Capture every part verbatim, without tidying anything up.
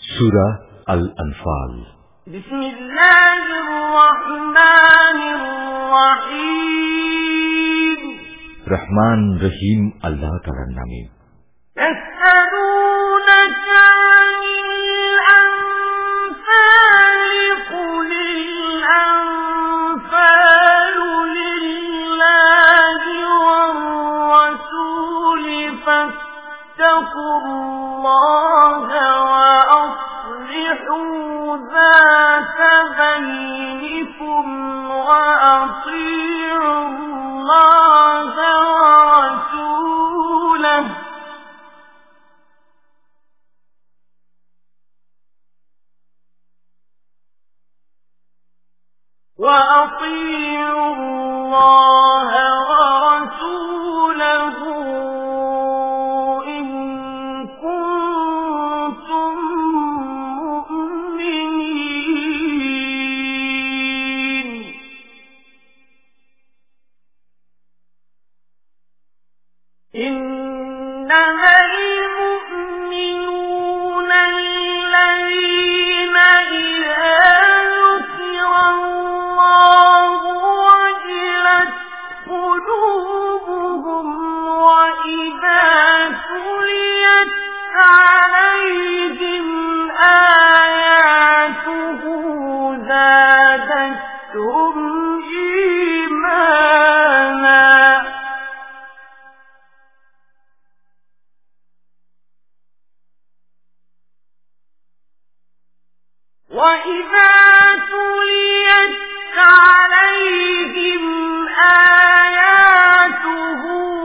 সূরা আল আনফাল। বিসমিল্লাহির রহমানির রহিম। রহমান রহিম আল্লাহ তাআলার নামে। ইয়াসআলুনাকা আনিল আনফাল কুলিল আনফালু লিল্লাহি ওয়ার রাসূলি ফাত্তাকুল্লাহা ওয়া আসলিহু যাতা বাইনিকুম ওয়া আতিউল্লাহা ওয়া রাসূlahu وَأَطِيعُوا اللَّهَ وَرَسُولَهُ إِن كُنتُم مُّؤْمِنِينَ. إِنَّمَا الْمُؤْمِنُونَ الَّذِينَ إِذَا ذُكِرَ اللَّهُ وَجِلَتْ قُلُوبُهُمْ وَإِذَا تُلِيَتْ عَلَيْهِمْ آيَاتُهُ زَادَتْهُمْ إِيمَانًا. وَإِذَا تُلِيَتْ عَلَيْهِمْ آيَاتُهُ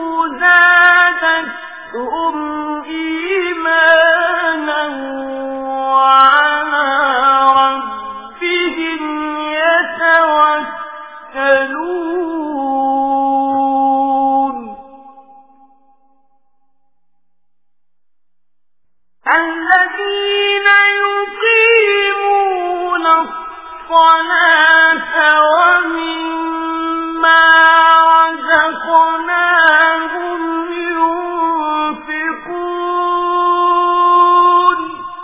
زَادَتْهُمْ إِيمَانًا وَعَلَى رَبِّهِمْ يَتَوَكَّلُونَ. الَّذِينَ يُقِيمُونَ الصَّلَاةَ وَمِمَّا رَزَقْنَاهُمْ يُنْفِقُونَ.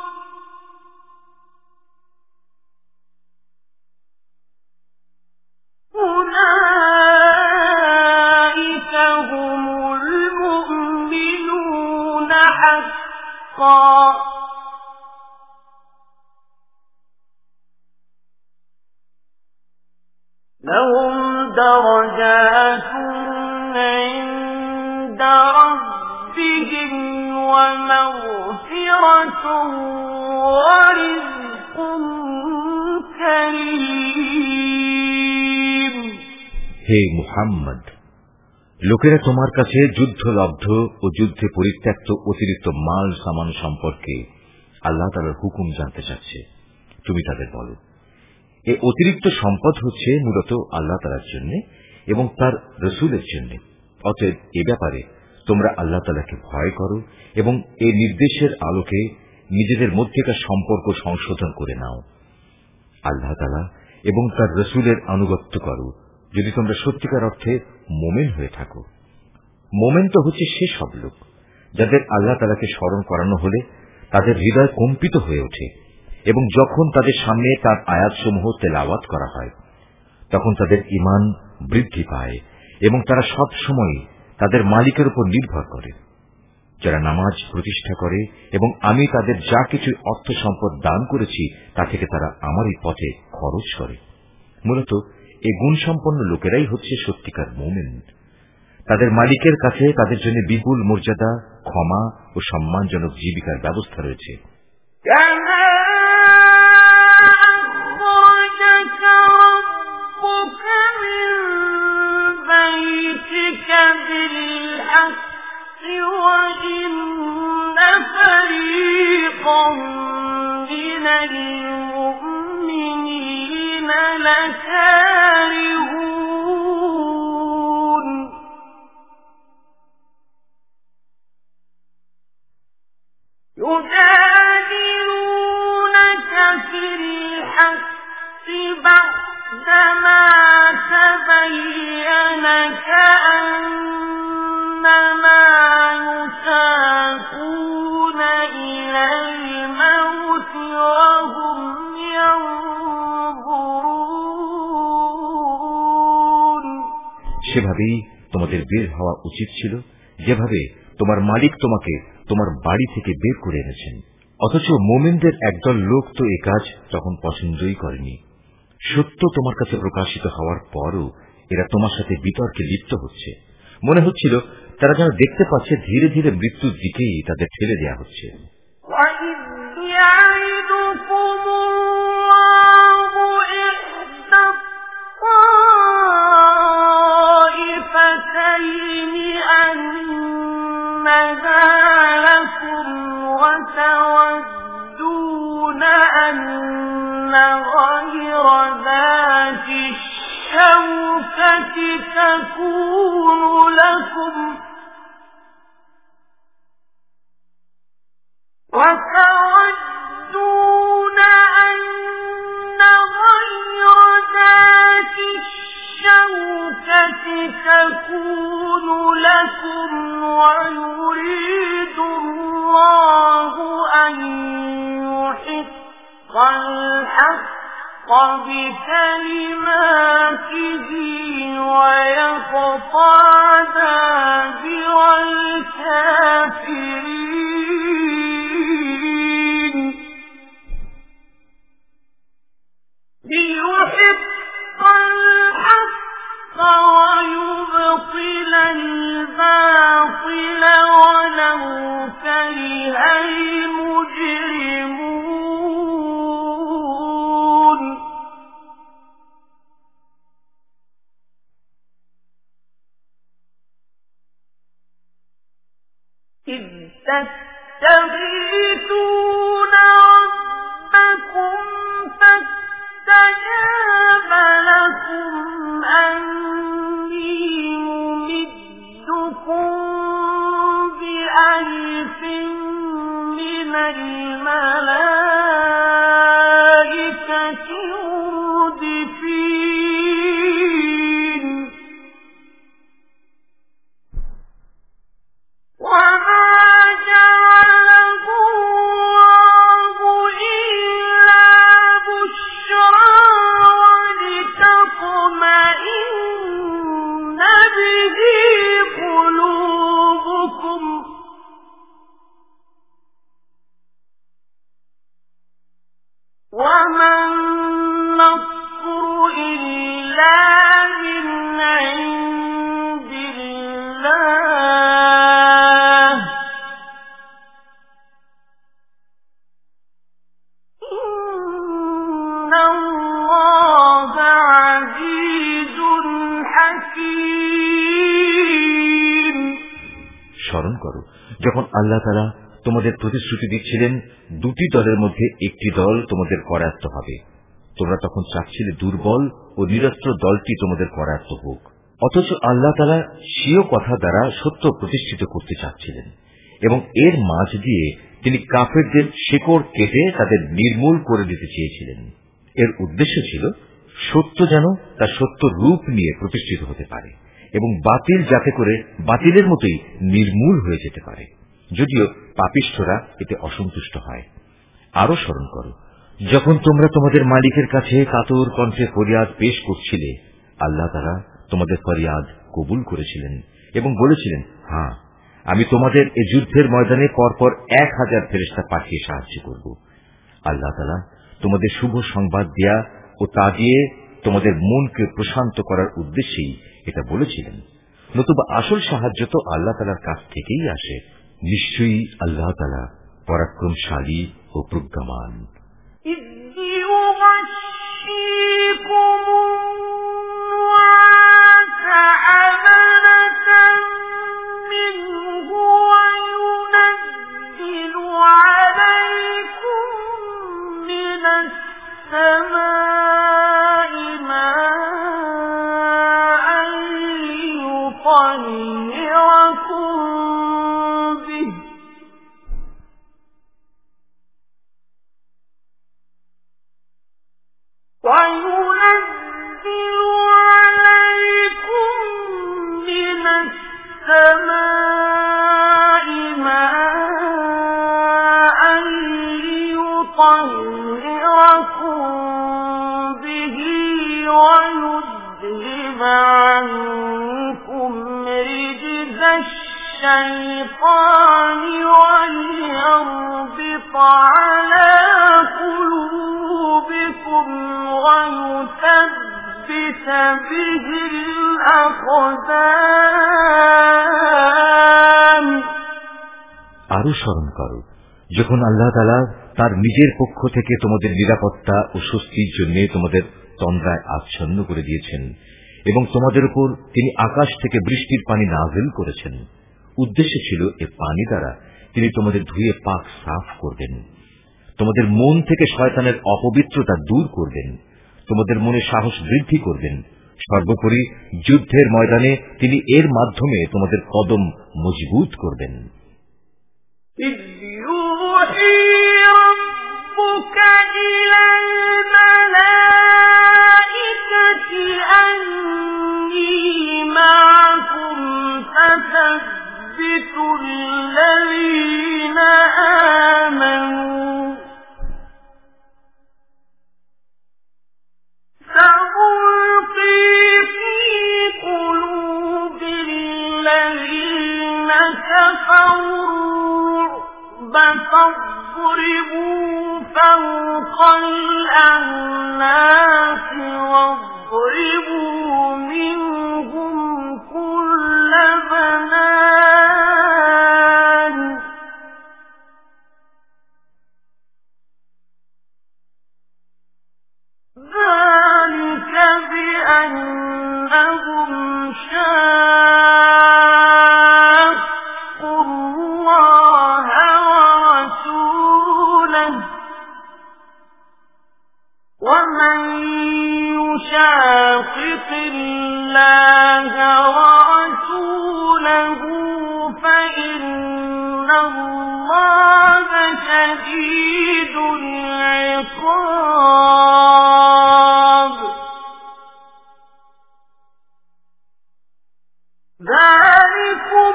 أُولَئِكَ هُمُ الْمُؤْمِنُونَ حَقًّا. لهم درجات عند ربهم ومغفرة ورزق كريم. হে মুহাম্মদ, লোকেরা তোমার কাছে যুদ্ধলব্ধ ও যুদ্ধে পরিত্যক্ত অতিরিক্ত মাল সামান সম্পর্কে আল্লাহ তাআলার হুকুম জানতে চাচ্ছে। তুমি তাদের বলো, এ অতিরিক্ত সম্পদ হচ্ছে মূলত আল্লাহ তাআলার জন্য এবং তার রাসূলের জন্য। অতএব এ ব্যাপারে তোমরা আল্লাহ তাআলাকে ভয় করো এবং এই নির্দেশের আলোকে নিজেদের মধ্যেকার সম্পর্ক সংশোধন করে নাও। আল্লাহ তাআলা এবং তার রাসূলের আনুগত্য করো যদি তোমরা সত্যিকার অর্থে মুমিন হয়ে থাকো। মুমিন তো হচ্ছে সে সব লোক যাদের আল্লাহ তাআলাকে স্মরণ করানো হলে তাদের হৃদয় কম্পিত হয়ে ওঠে এবং যখন তাদের সামনে তার আয়াতসমূহ তেলাওয়াত করা হয় তখন তাদের ঈমান বৃদ্ধি পায় এবং তারা সব সময় তাদের মালিকের উপর নির্ভর করে। যারা নামাজ প্রতিষ্ঠা করে এবং আমি তাদের যা কিছু অর্থ সম্পদ দান করেছি তা থেকে তারা আমারই পথে খরচ করে। মূলত এই গুণসম্পন্ন লোকেরাই হচ্ছে সত্যিকার মুমিন। তাদের মালিকের কাছে তাদের জন্য বিপুল মর্যাদা, ক্ষমা ও সম্মানজনক জীবিকার ব্যবস্থা রয়েছে। وَإِنَّ فَرِيقًا مِّنَ الْمُؤْمِنِينَ لَكَارِهُونَ. يُجَادِلُونَكَ فِي الْحَقِّ بَعْدَمَا تَبَيَّنَ كَأَنَّمَا يُسَاقُونَ إِلَى الْمَوْتِ وهم ينظرون সেভাবেই তোমাদের বের হওয়া উচিত ছিল, যেভাবে তোমার মালিক তোমাকে তোমার বাড়ি থেকে বের করে এনেছেন। অথচ মুমিনদের একদল লোক তো এ কাজ তখন পছন্দই করেনি। সত্য তোমার কাছে প্রকাশিত হওয়ার পরও এরা তোমার সাথে বিতর্কে লিপ্ত হচ্ছে। মনে হচ্ছিল তারা যেন দেখতে পাচ্ছে ধীরে ধীরে মৃত্যুর দিকেই তাদের ঠেলে দেওয়া হচ্ছে। وتودون أن غير ذات الشوكة تكون لكم وتودون أن غير ذات الشوكة تكون لكم ويريد الله أن يحق الحق بكلماته ويقطع دابر الكافرين ليحق الحق ويبطل الباطل ولو كره المجرمون إذ تستغيثون ربكم فاستجاب لكم أني ممدكم بألف من الملائكة مردفين وما جعله الله إلا بشرى ولتطمئن به قلوبكم وما النصر إلا من عند الله إن الله عزيز حكيم স্মরণ করো যখন আল্লাহ তাআলা তোমাদের প্রতিশ্রুতি দিচ্ছিলেন দুটি দলের মধ্যে একটি দল তোমাদের করায়ত্ত হবে। তোমরা তখন চাচ্ছিলে দুর্বল ও নিরস্ত্র দলটি তোমাদের করায়ত্ত হোক। অথচ আল্লাহ তাআলা স্বীয় কথা দ্বারা সত্য প্রতিষ্ঠিত করতে চাচ্ছিলেন এবং এর মাঝ দিয়ে তিনি কাফেরদের শেকড় কেটে তাদের নির্মূল করে দিতে চেয়েছিলেন। এর উদ্দেশ্য ছিল সত্য যেন তার সত্য রূপ নিয়ে প্রতিষ্ঠিত হতে পারে এবং বাতিল যাতে করে বাতিলের মতোই নির্মূল হয়ে যেতে পারে, যদিও পাপিষ্ঠরা এতে অসন্তুষ্ট হয়। আরো স্মরণ করো যখন তোমরা তোমাদের মালিকের কাছে কাতর কণ্ঠে ফরিয়াদ পেশ করছিলে, আল্লাহ তাআলা তোমাদের ফরিয়াদ কবুল করেছিলেন এবং বলেছিলেন, হ্যাঁ আমি তোমাদের এ যুদ্ধের ময়দানে পরপর এক হাজার ফেরেশতা পাঠিয়ে সাহায্য করব। আল্লাহ তাআলা তোমাদের শুভ সংবাদ দেয়া ও তা দিয়ে তোমাদের মনকে প্রশান্ত করার উদ্দেশ্যেই এটা বলেছিলেন। নতুবা আসল সাহায্য তো আল্লাহ তাআলার কাছ থেকেই আসে। নিশ্চয়ই আল্লাহ তাআলা পরাক্রমশালী ও প্রজ্ঞামান। ليطهركم به ويذهب عنكم رجز الشيطان وليربط على قلوبكم ويثبت به الأقدام। আরো স্মরণ করো যখন আল্লাহ তাআলা তার নিজের পক্ষ থেকে তোমাদের নিরাপত্তা ও স্বস্তির জন্য তোমাদের তন্দ্রায় আচ্ছন্ন করে দিয়েছেন এবং তোমাদের উপর তিনি আকাশ থেকে বৃষ্টির পানি নাযিল করেছেন। উদ্দেশ্য ছিল এ পানি দ্বারা তিনি তোমাদের ধুয়ে পাক সাফ করবেন, তোমাদের মন থেকে শয়তানের অপবিত্রতা দূর করবেন, তোমাদের মনে সাহস বৃদ্ধি করবেন। সর্বোপরি যুদ্ধের ময়দানে তিনি এর মাধ্যমে তোমাদের কদম মজবুত করবেন। إذ يوحي ربك إلى الملائكة أني معكم فثبتوا الذين آمنوا سألقي في قلوب الذين كفروا فاضربوا فوق الأعناق واضربوا منهم كل بنان ذلك بأنهم شاقوا الله ومن يشاقق الله ورسوله فإن الله شديد العقاب ذلكم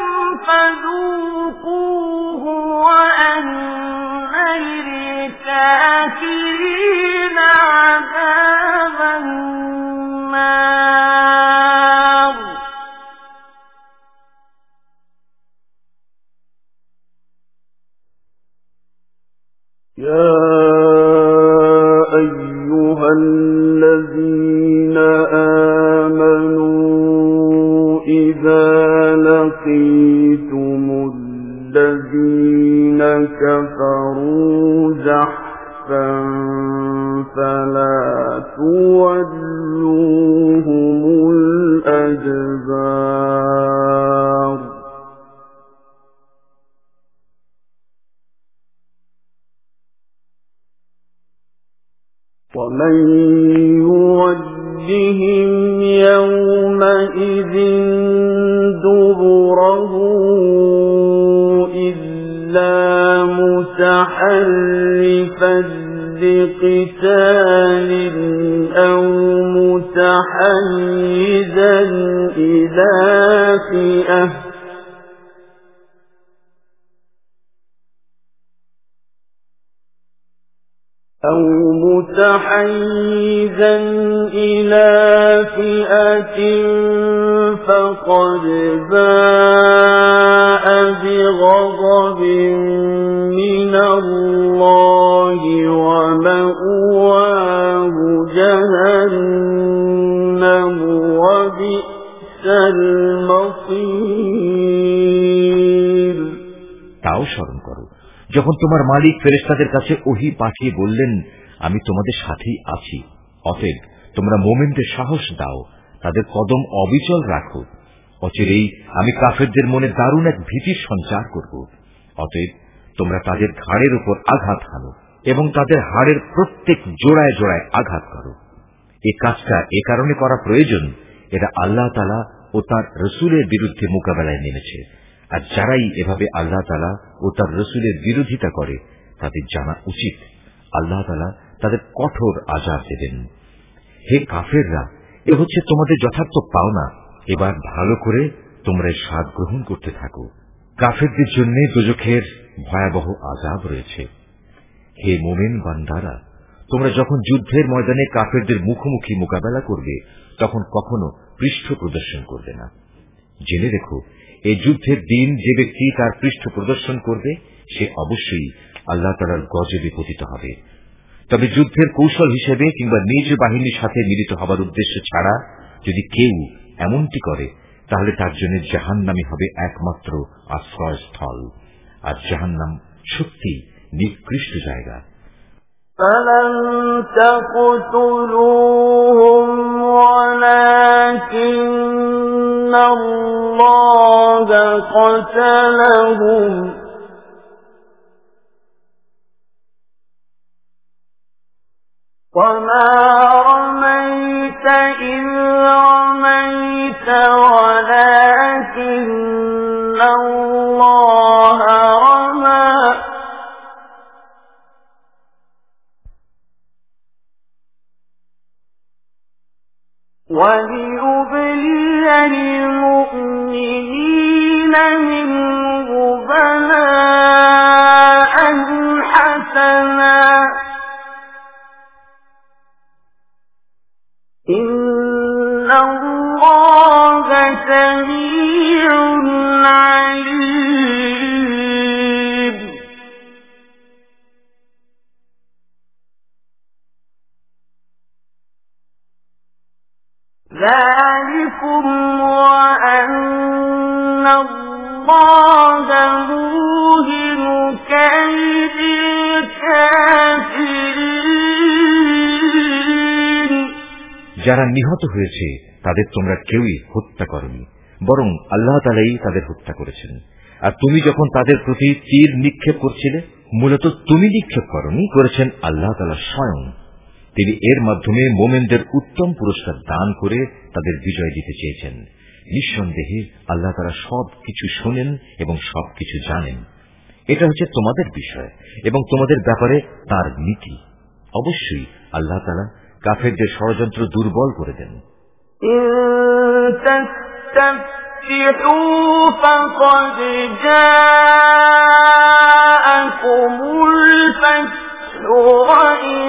فذوقوه وأن للكافرين عذاب النار يا أيها الذين آمنوا إذا لقيتم الذين كفروا زحفا فلا تولوهم الأدبار ومن يولهم يومئذ دبره إلا متحرفا لقتال أو متحيزا إلى فئة أو متحيزا إلى فئة فقد باء بغضب من الله ومأواه جهنم وبئس المصير। তাও স্মরণ করো যখন তোমার মালিক ফেরেশতাদের কাছে ওহী পাঠিয়ে বললেন, আমি তোমাদের সাথেই আছি, অতএব তোমরা মুমিনদের সাহস দাও, তাদের কদম অবিচল রাখো। অচিরেই আমি কাফেরদের মনে দারুণ এক ভীতির সঞ্চার করব। অতএব তোমরা তাদের ঘাড়ের উপর আঘাত হানো এবং তাদের হাড়ের প্রত্যেক জোড়ায় জোড়ায় আঘাত করো। এই কাজটা এ কারণে করা প্রয়োজন, এরা আল্লাহ তাআলা ও তার রসুলের বিরুদ্ধে মোকাবেলায় নেমেছে। আর যারাই এভাবে আল্লাহ তাআলা ও তার রসুলের বিরোধিতা করে তাদের জানা উচিত আল্লাহ তাআলা তাদের কঠোর আযাব দেবেন। হে কাফেররা, এ হচ্ছে তোমাদের যথার্থ পাওনা, এবার ভালো করে তোমরা স্বাদ গ্রহণ করতে থাকো। কাফেরদের জন্য দোজখের ভয়াবহ আযাব রয়েছে। হে মুমিন বান্দারা, তোমরা যখন যুদ্ধের ময়দানে কাফেরদের মুখোমুখি মোকাবেলা করবে তখন কখনো পৃষ্ঠ প্রদর্শন করবে না। জেনে রেখো, এই যুদ্ধের দিন যে ব্যক্তি তার পৃষ্ঠ প্রদর্শন করবে সে অবশ্যই আল্লাহ তাআলার গজবে পতিত হবে। তবে যুদ্ধের কৌশল হিসেবে কিংবা নিজ বাহিনীর সাথে মিলিত হবার উদ্দেশ্য ছাড়া যদি কেউ এমনটি করে তাহলে তার জন্য জাহান্নামই হবে একমাত্র আশ্রয়স্থল, আর জাহান্নাম সত্যি নিকৃষ্ট জায়গা। فلم تقتلوهم ولكن الله قتلهم وما رميت إذ رميت ولكن الله رمى وليبلي المؤمنين منه بلاء حسنا إن الله سميع عليم ذلكم وأن الله موهن كيد الكافرين যারা নিহত হয়েছে তাদের তোমরা কেউই হত্যা করনি, বরং আল্লাহ তাআলাই তাদের হত্যা করেছেন। আর তুমি যখন তাদের প্রতি তীর নিক্ষেপ করছিলে, মূলত তুমি নিক্ষেপ করনি, করেছেন আল্লাহ তাআলা স্বয়ং। তিনি এর মাধ্যমে মোমেনদের উত্তম পুরস্কার দান করে তাদের বিজয় দিতে চেয়েছেন। নিঃসন্দেহে আল্লাহ তাআলা সবকিছু শোনেন এবং সবকিছু জানেন। এটা হচ্ছে তোমাদের বিষয় এবং তোমাদের ব্যাপারে তার নীতি। অবশ্যই আল্লাহ তাআলা কাফেরদের ষড়যন্ত্র দুর্বল করে দেন। فقد جاءكم الفتح وإن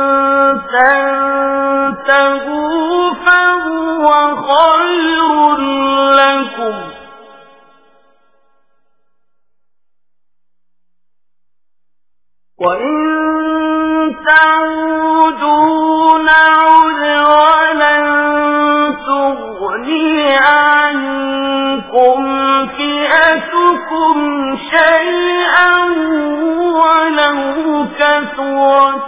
تنتهوا فهو خير لكم وإن تعودوا نعد ولن تغني عنكم فئتكم شيئا ولو كثرت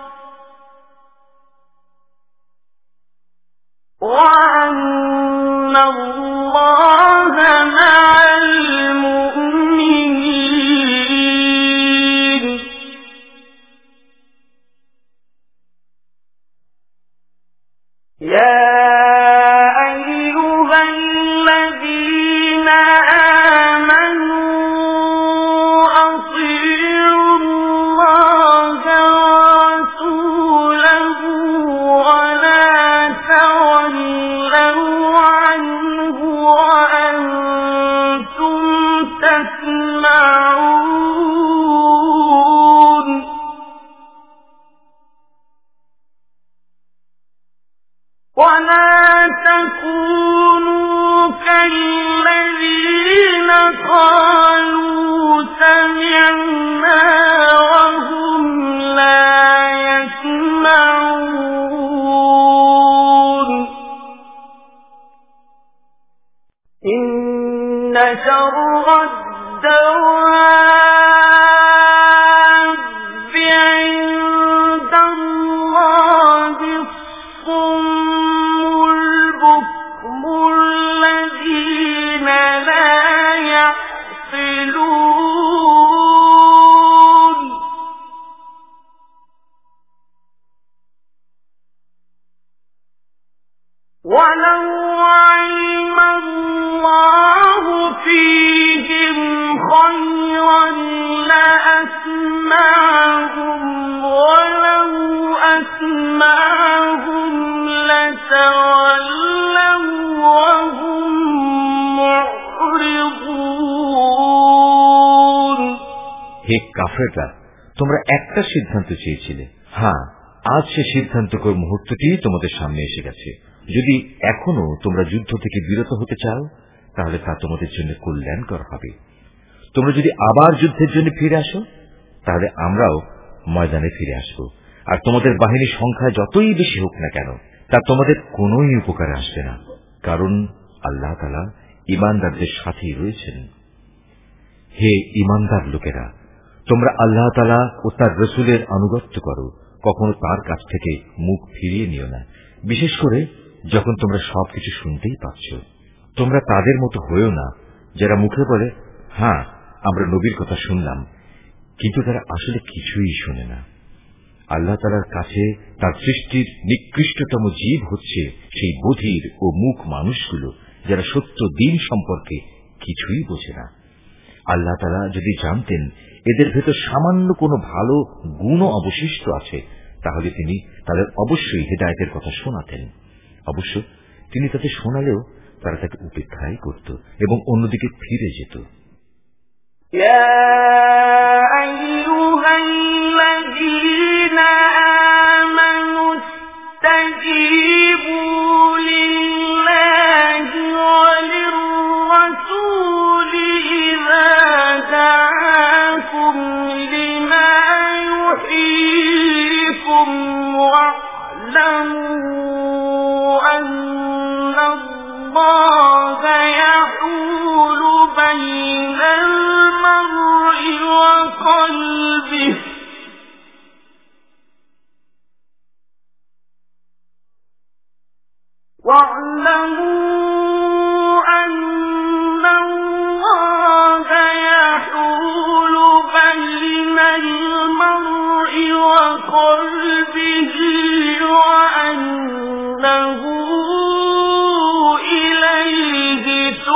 وأن الله مع المؤمنين يا أيها الذين آمنوا أطيعوا الله ورسوله ولا تولوا عنه وأنتم تسمعون ولا تكونوا كالذين قالوا سمعنا وهم لا يسمعون إن شر الدواب عند الله الصم البكم الذين لا يعقلون ولو علم الله فيهم خيرا لأسمعهم ولو أسمعهم لتولوا وهم معرضون হে কাফেররা, তোমরা একটা সিদ্ধান্ত চেয়েছিলে, হ্যাঁ আজ সে সিদ্ধান্তকর মুহূর্তটি তোমাদের সামনে এসে গেছে। যদি এখনো তোমরা যুদ্ধ থেকে বিরত হতে চাও তাহলে তা তোমাদের জন্য কল্যাণকর হবে। তোমরা যদি আবার যুদ্ধের জন্য ফিরে আসো তাহলে আমরাও ময়দানে ফিরে আসব, আর তোমাদের বাহিনীর সংখ্যা যতই বেশি হোক না কেন তা তোমাদের কোনই উপকারে আসবে না, কারণ আল্লাহ তাআলা ঈমানদারদের সাথেই রয়েছেন। হে ঈমানদার লোকেরা, তোমরা আল্লাহ তাআলা ও তার রাসূলের আনুগত্য করো, কখনো তার কাছ থেকে মুখ ফিরিয়ে নিও না, বিশেষ করে যখন তোমরা সবকিছু শুনতেই পাচ্ছ। তোমরা তাদের মতো হয়েও না যারা মুখে বলে, হ্যাঁ আমরা নবীর কথা শুনলাম, কিন্তু তারা আসলে কিছুই শোনে না। আল্লাহ তাআলার কাছে তার সৃষ্টির নিকৃষ্টতম জীব হচ্ছে সেই বধির ও মূক মানুষগুলো যারা সত্য দিন সম্পর্কে কিছুই বোঝে না। আল্লাহ তাআলা যদি জানতেন এদের ভেতর সামান্য কোনো ভালো গুণও অবশিষ্ট আছে তাহলে তিনি তাদের অবশ্যই হিদায়াতের কথা শোনাতেন। অবশ্য তিনি তাদের শোনালেও তারা তাকে উপেক্ষাই করত এবং অন্যদিকে ফিরে যেত। واعلموا أن الله يحول بين المرء وقلبه وأنه إليه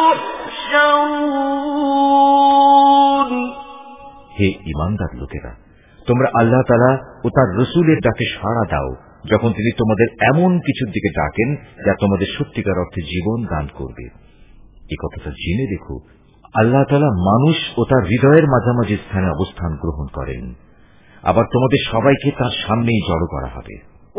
تحشرون। হে ঈমানদার লোকেরা, তোমরা আল্লাহ তাআলা ও তার রাসূলের ডাকে সাড়া দাও যখন তিনি তোমাদের এমন কিছুর দিকে ডাকেন যা তোমাদের সত্যিকার অর্থে জীবন দান করবে। এই কথাটা জেনে দেখো, আল্লাহ তাআলা মানুষ ও তার হৃদয়ের মাঝামাঝি স্থানে অবস্থান গ্রহণ করেন, আবার তোমাদের সবাইকে তার সামনেই জড়ো করা হবে।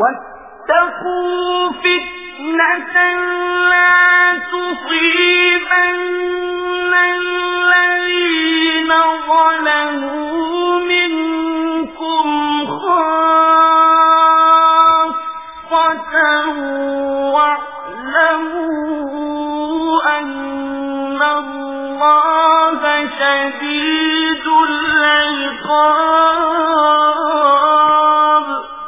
واعلموا أن الله شديد العقاب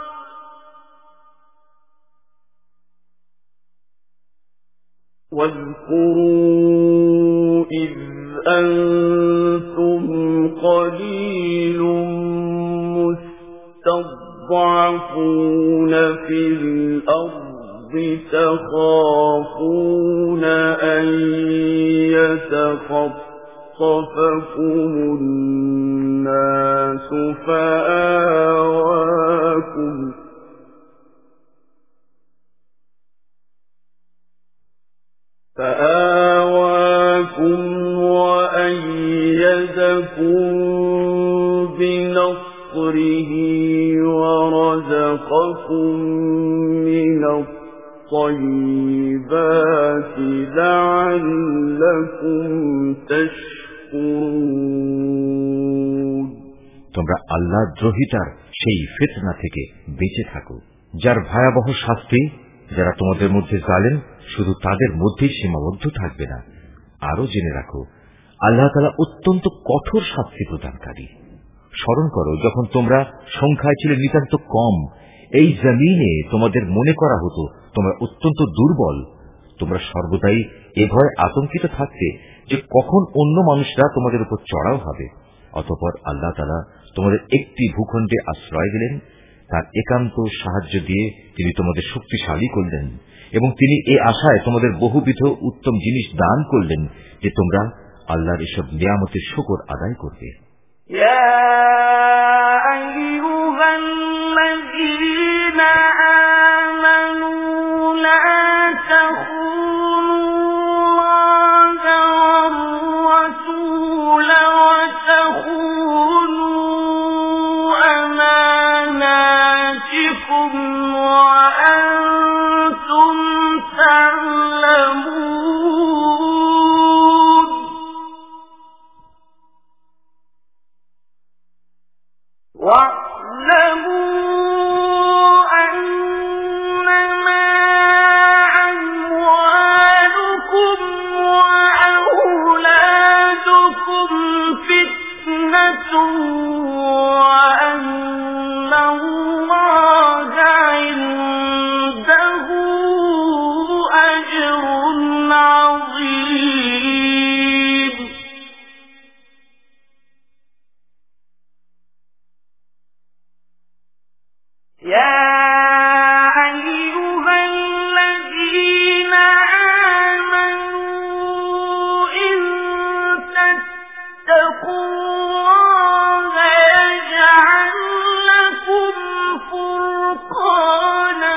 واذكروا إذ أنتم قليل مستضعفون في الأرض تخافون أن يتخطفكم الناس فآواكم فآواكم وأيدكم بنصره ورزقكم من الطيبات لعلكم تشكرون। তোমরা আল্লাহ দ্রোহিতার সেই ফিতনা থেকে বেঁচে থাকো যার ভয়াবহ শাস্তি যারা তোমাদের মধ্যে জালেম শুধু তাদের মধ্যেই সীমাবদ্ধ থাকবে না। আরো জেনে রাখো, আল্লাহ তাআলা অত্যন্ত কঠোর শাস্তি প্রদানকারী। স্মরণ করো যখন তোমরা সংখ্যায় ছিলে নিতান্ত কম, এই জমিনে তোমাদের মনে করা হতো তোমরা অত্যন্ত দুর্বল। তোমরা সর্বদাই এ ভয় আতঙ্কিত থাকতে যে কখন অন্য মানুষরা তোমাদের উপর চড়াও হবে। অতঃপর আল্লাহ তাআলা তোমাদের একটি ভূখণ্ডে আশ্রয় দিলেন, তার একান্ত সাহায্য দিয়ে তিনি তোমাদের শক্তিশালী করলেন এবং তিনি এ আশায় তোমাদের বহুবিধ উত্তম জিনিস দান করলেন যে তোমরা আল্লাহর এসব নিয়ামতের শুকর আদায় করবে। بيوتكم وأنتم تعلمون واعلموا أنما أموالكم وأولادكم فتنة وأن الله عنده أجر عظيم يا أيها الذين آمنوا إن تتقوا الله يجعل لكم فرقانا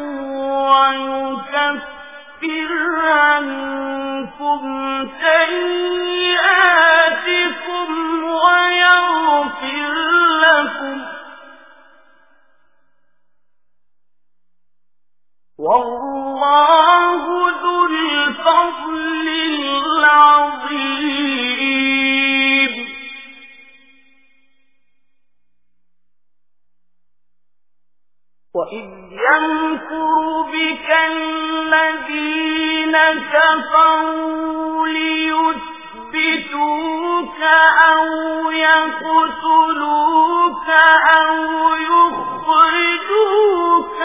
ويكفر عنكم سيئاتكم ويغفر لكم والله ذو الفضل العظيم وإذ يمكر بك الذين كفروا ليثبتوك أو يقتلوك أو يخرجوك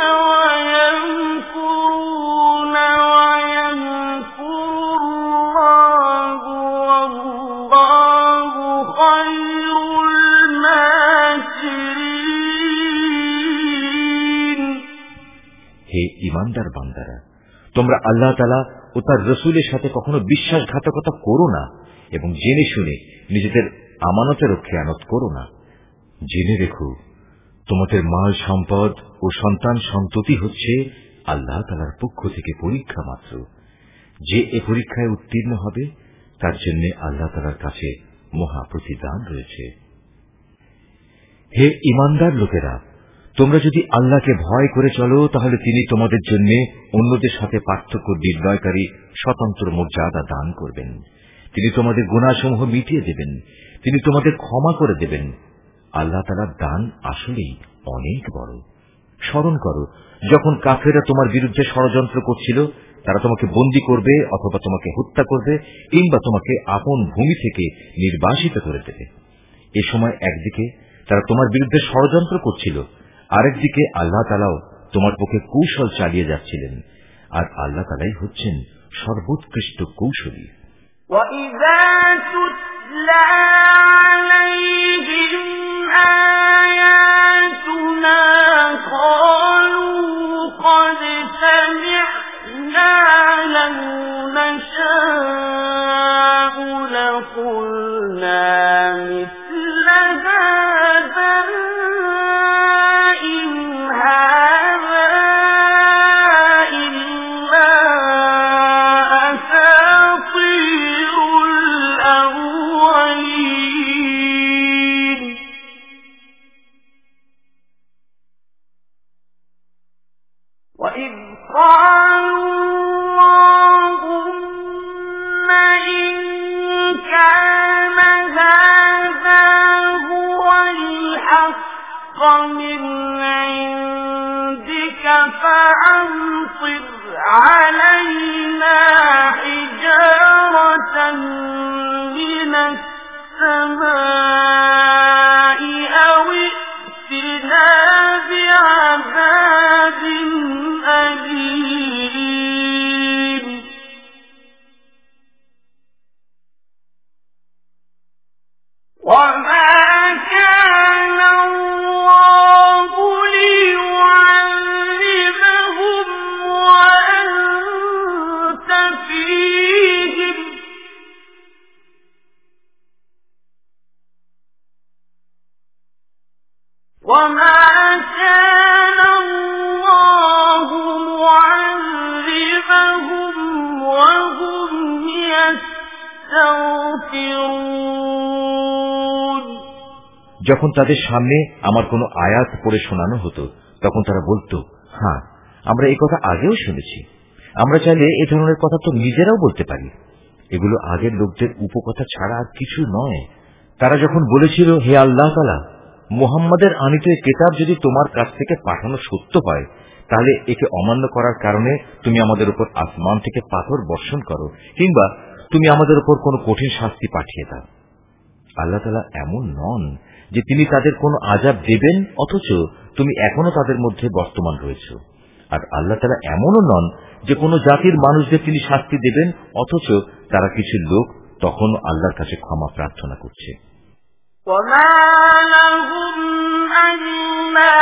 ويمكرون ويمكر الله والله خير الماكرين হে ঈমানদার বান্দারা, তোমরা আল্লাহ তাআলা ও তার রাসূলের সাথে কখনো বিশ্বাসঘাতকতা করো না এবং জেনে শুনে নিজেদের আমানতেরও খেয়ানত করো না। জেনে রেখো, তোমাদের মাল সম্পদ ও সন্তান সন্ততি হচ্ছে আল্লাহ তাআলার পক্ষ থেকে পরীক্ষা মাত্র। যে এ পরীক্ষায় উত্তীর্ণ হবে তার জন্য আল্লাহ তাআলার কাছে মহা প্রতিদান রয়েছে। হে ঈমানদার লোকেরা, তোমরা যদি আল্লাহকে ভয় করে চলো তাহলে তিনি তোমাদের জন্য অন্যদের সাথে পার্থক্য নির্ণয়কারী স্বতন্ত্র মর্যাদা দান করবেন। তিনি তোমাদের গুনাহসমূহ মিটিয়ে দেবেন, তিনি তোমাদের ক্ষমা করে দেবেন। আল্লাহ তাআলার দান আসলেই অনেক বড়। স্মরণ করো, যখন কাফেররা তোমার বিরুদ্ধে ষড়যন্ত্র করছিল, তারা তোমাকে বন্দী করবে অথবা তোমাকে হত্যা করবে কিংবা তোমাকে আপন ভূমি থেকে নির্বাসিত করে দেবে। এ সময় একদিকে তারা তোমার বিরুদ্ধে ষড়যন্ত্র করছিল, আরেকদিকে আল্লাহ তাআলাও তোমার পক্ষে কৌশল চালিয়ে যাচ্ছিলেন, আর আল্লাহ তাআলাই হচ্ছেন সর্বোৎকৃষ্ট কৌশলী। وَإِذَا تُتْلَى عَلَيْهِمْ آيَاتُنَا قَالُوا قَدْ سَمِعْنَا لَوْ نَشَاءُ لَقُلْنَا مِثْلَ هَذَا إِنْ هَذَا إِلَّا أَسَاطِيرُ الْأَوَّلِينَ وَإِذْ قَالُوا اللَّهُمَّ إِن كَانَ هَذَا هُوَ الْحَقَّ مِنْ عِندِكَ فَأَمْطِرْ عَلَيْنَا حِجَارَةً مِنَ السَّمَاءِ أَوْ ائْتِنَا بِعَذَابٍ أَلِيمٍ وَمَا كَانَ اللَّهُ لِيُعَذِّبَهُمْ وَأَنْتَ فِيهِمْ وَمَا كَانَ اللَّهُ مُعَذِّبَهُمْ وَهُمْ يَسْتَغْفِرُونَ যখন তাদের সামনে আমার কোনো আয়াত পড়ে শোনানো হতো, তখন তারা বলতো, হ্যাঁ, আমরা এই কথা আগেও শুনেছি, আমরা চাইলে এ ধরনের কথা তো নিজেরাও বলতে পারি। এগুলো আগের লোকদের উপকথা ছাড়া আর কিছু নয়। তারা যখন বলেছিল, হে আল্লাহ তাআলা, মুহাম্মাদের আনিত এই কিতাব যদি তোমার কাছ থেকে পাঠানো সত্য হয়, তাহলে একে অমান্য করার কারণে তুমি আমাদের উপর আসমান থেকে পাথর বর্ষণ করো, কিংবা তুমি আমাদের উপর কোন কঠিন শাস্তি পাঠিয়ে দাও। আল্লাহ তাআলা এমন নন যে তিনি তাদের কোন আযাব দেবেন অথচ তুমি এখনো তাদের মধ্যে বর্তমান রয়েছ। আর আল্লাহ তাআলা এমনও নন যে কোন জাতির মানুষদের তিনি শাস্তি দেবেন অথচ তারা কিছু লোক তখন আল্লাহর কাছে ক্ষমা প্রার্থনা করছে। وَمَا لَهُمْ أَلَّا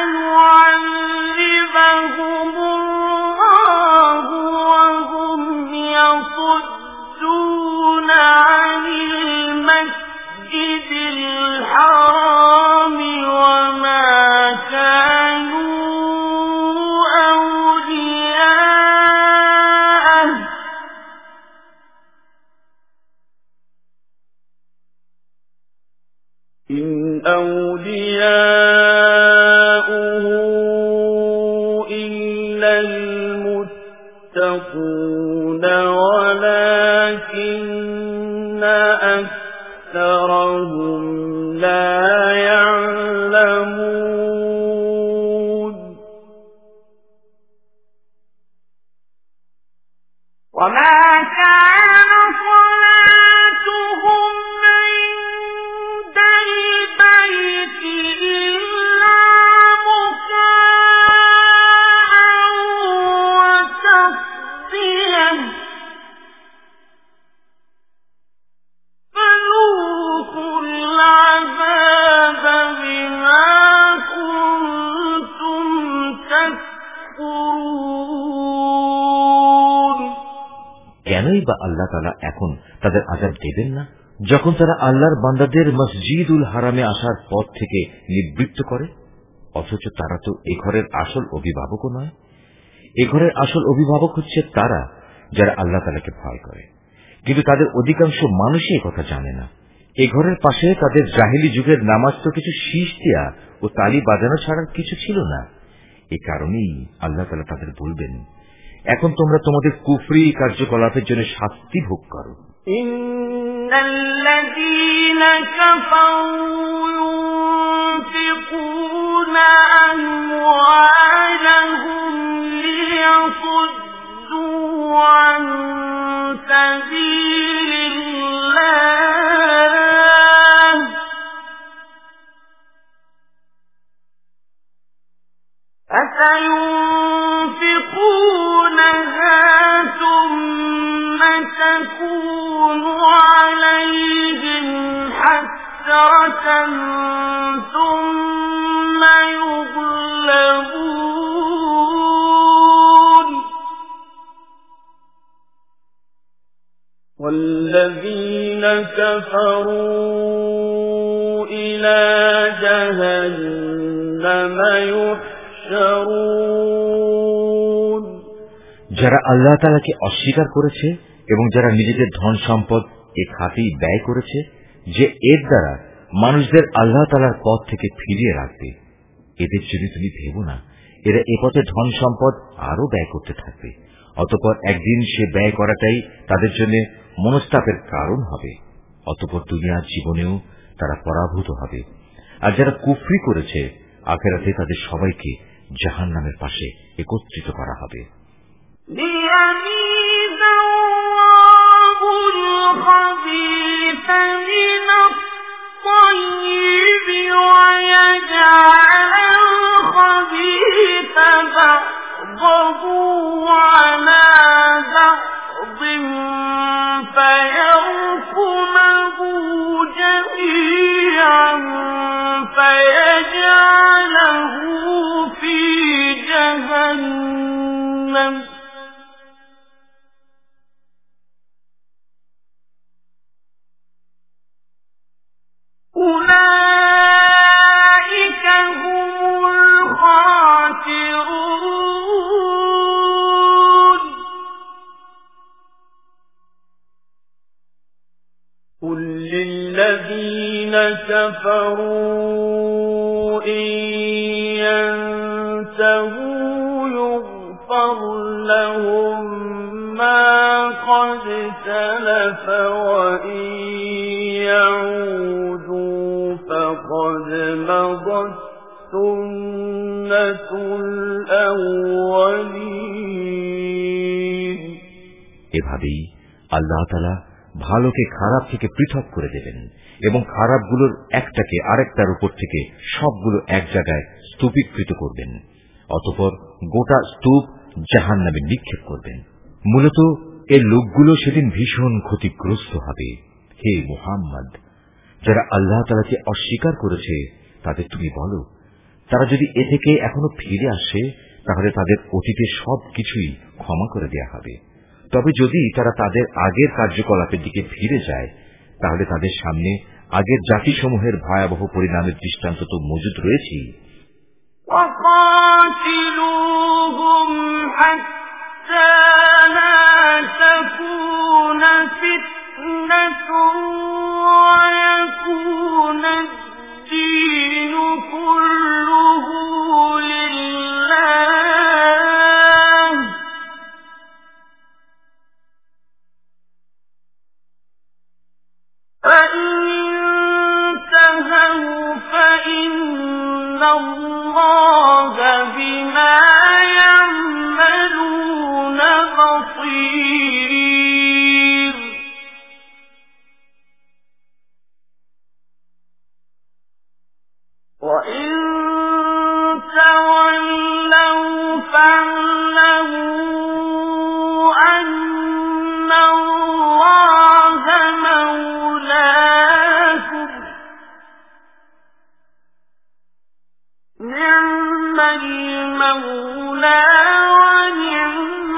يُعَذِّبَهُمُ اللَّهُ وَهُمْ يَصُدُّونَ عَنِ الْمَسْجِدِ الْحَرَامِ وَمَا كَانُوا أَوْلِيَاءَهُ إِنْ أَوْلِيَاؤُهُ إِلَّا الْمُتَّقُونَ وَلَكِنَّ أَكْثَرَهُمْ لَا يَعْلَمُونَ وَمَا كَانَ صَلَاتُهُمْ عِندَ الْبَيْتِ إِلَّا مُكَاءً وَتَصْدِيَةً فَذُوقُوا الْعَذَابَ بِمَا كُنتُمْ تَكْفُرُونَ। কেনই বা আল্লাহ তাআলা এখন তাদের আযাব দেবেন না, যখন তারা আল্লাহর বান্দাদের মসজিদুল হারামে আসার পথ থেকে নিবৃত্ত করে? অথচ তারা তো এ ঘরের আসল অভিভাবকও নয়। এ ঘরের আসল অভিভাবক হচ্ছে তারা যারা আল্লাহ তাআলাকে ভয় করে, কিন্তু তাদের অধিকাংশ মানুষই কথা জানে না। এ ঘরের পাশে তাদের জাহিলি যুগের নামাজ তো কিছু শীষ দেয়া ও তালি বাজানো ছাড়া কিছু ছিল না। এ কারণেই আল্লাহ তাআলা তাদের বলবেন, এখন তোমরা তোমাদের কুফরি কার্যকলাপের জন্য শাস্তি ভোগ করো। ইন্নাল্লাযীনা কাফারু ইউনফিকুনা আমওয়ালাহুম লিয়াসুদ্দু আন সাবীলিল্লাহ أَفَيُنْفِقُونَهَا ثُمَّ تَكُونُ عَلَيْهِمْ حَسْرَةً ثُمَّ يُغْلَبُونَ وَالَّذِينَ كَفَرُوا إِلَى جَهَنَّمَ يُحْشَرُونَ যারা আল্লাহ তাআলাকে অস্বীকার করেছে এবং যারা নিজেদের ধন সম্পদ এ খাতেই ব্যয় করেছে, যে এর দ্বারা মানুষদের আল্লাহ তাআলার পথ থেকে ফিরিয়ে রাখবে, এদের জন্য তুমি ভেবো না এরা এ পথে ধন সম্পদ আরো ব্যয় করতে থাকবে। অতঃপর একদিন সে ব্যয় করাটাই তাদের জন্য মনস্তাপের কারণ হবে। অতঃপর দুনিয়ার জীবনেও তারা পরাভূত হবে। আর যারা কুফরি করেছে, আখিরাতে তাদের সবাইকে জাহান্নামের পাশে একত্রিত করা হবে। لِيَمِيزَ اللَّهُ الْخَبِيثَ مِنَ الطَّيِّبِ وَيَجْعَلَ الْخَبِيثَ بَعْضَهُ عَلَى بَعْضٍ فَيَرْكُمَهُ جَمِيعًا فَيَجْعَلَهُ فِي جَهَنَّمَ أُولَئِكَ هُمُ الْخَاسِرُونَ قُل لِّلَّذِينَ كَفَرُوا إِن إنه يغفر لهم ما قد سلف وإن يعودوا فقد مضت سنة الأولين এভাবেই আল্লাহ তাআলা ভালোকে খারাপ থেকে পৃথক করে দেবেন এবং খারাপগুলোর একটাকে আরেকটার উপর থেকে সবগুলো এক জায়গায় স্তূপীকৃত করবেন। অতঃপর গোটা স্তূপ জাহান্নামে নিক্ষেপ করবেন। মূলত এই লোকগুলো সেদিন ভীষণ ক্ষতিগ্রস্ত হবে। হে মুহাম্মদ, যারা আল্লাহ তাআলাকে অস্বীকার করেছে তাদের তুমি বলো, তারা যদি এ থেকে এখনো ফিরে আসে তাহলে তাদের অতীতের সব কিছুই ক্ষমা করে দেয়া হবে। তবে যদি তারা তাদের আগের কার্যকলাপের দিকে ফিরে যায় তাহলে তাদের সামনে আগের জাতিসমূহের ভয়াবহ পরিণামের দৃষ্টান্ত তো মজুদ রয়েছেই। وقاتلوهم حتى لا تكون فتنة ويكون الدين كله لله فإن انتهوا فإن الله بما يعملون بصير وإن تولوا فاعلموا أن الله مولاكم نعم المولى ونعم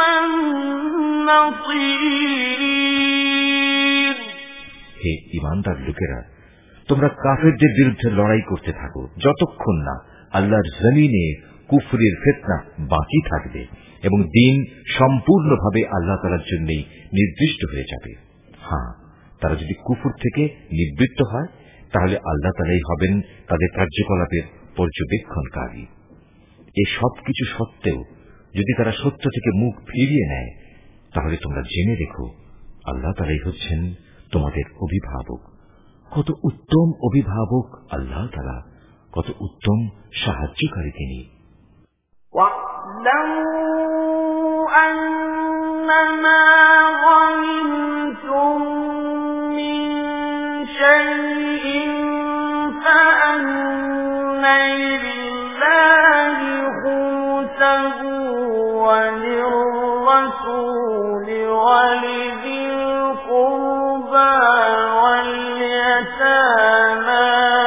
النصير হে ঈমানদার লোকেরা, তোমরা কাফেরদের বিরুদ্ধে লড়াই করতে থাকো যতক্ষণ না আল্লাহর জমিনে কুফরির ফিতনা বাকি থাকবে এবং দ্বীন সম্পূর্ণভাবে আল্লাহ তাআলার জন্যই নির্দিষ্ট হয়ে যাবে। হ্যাঁ, তারা যদি কুফর থেকে নিবৃত্ত হয় তাহলে আল্লাহ তাআলাই হবেন তাদের কার্যকলাপের পর্যবেক্ষণকারী। এই সব কিছু সত্ত্বেও যদি তারা সত্য থেকে মুখ ফিরিয়ে নেয় তাহলে তোমরা জেনে রেখো আল্লাহ তাআলাই হচ্ছেন তোমাদের অভিভাবক। কত উত্তম অভিভাবক আল্লাহ তাআলা, কত উত্তম সাহায্যকারী তিনি। واعلموا أنما غنمتم من شيء فأن لله خمسه وللرسول ولذي القربى واليتامى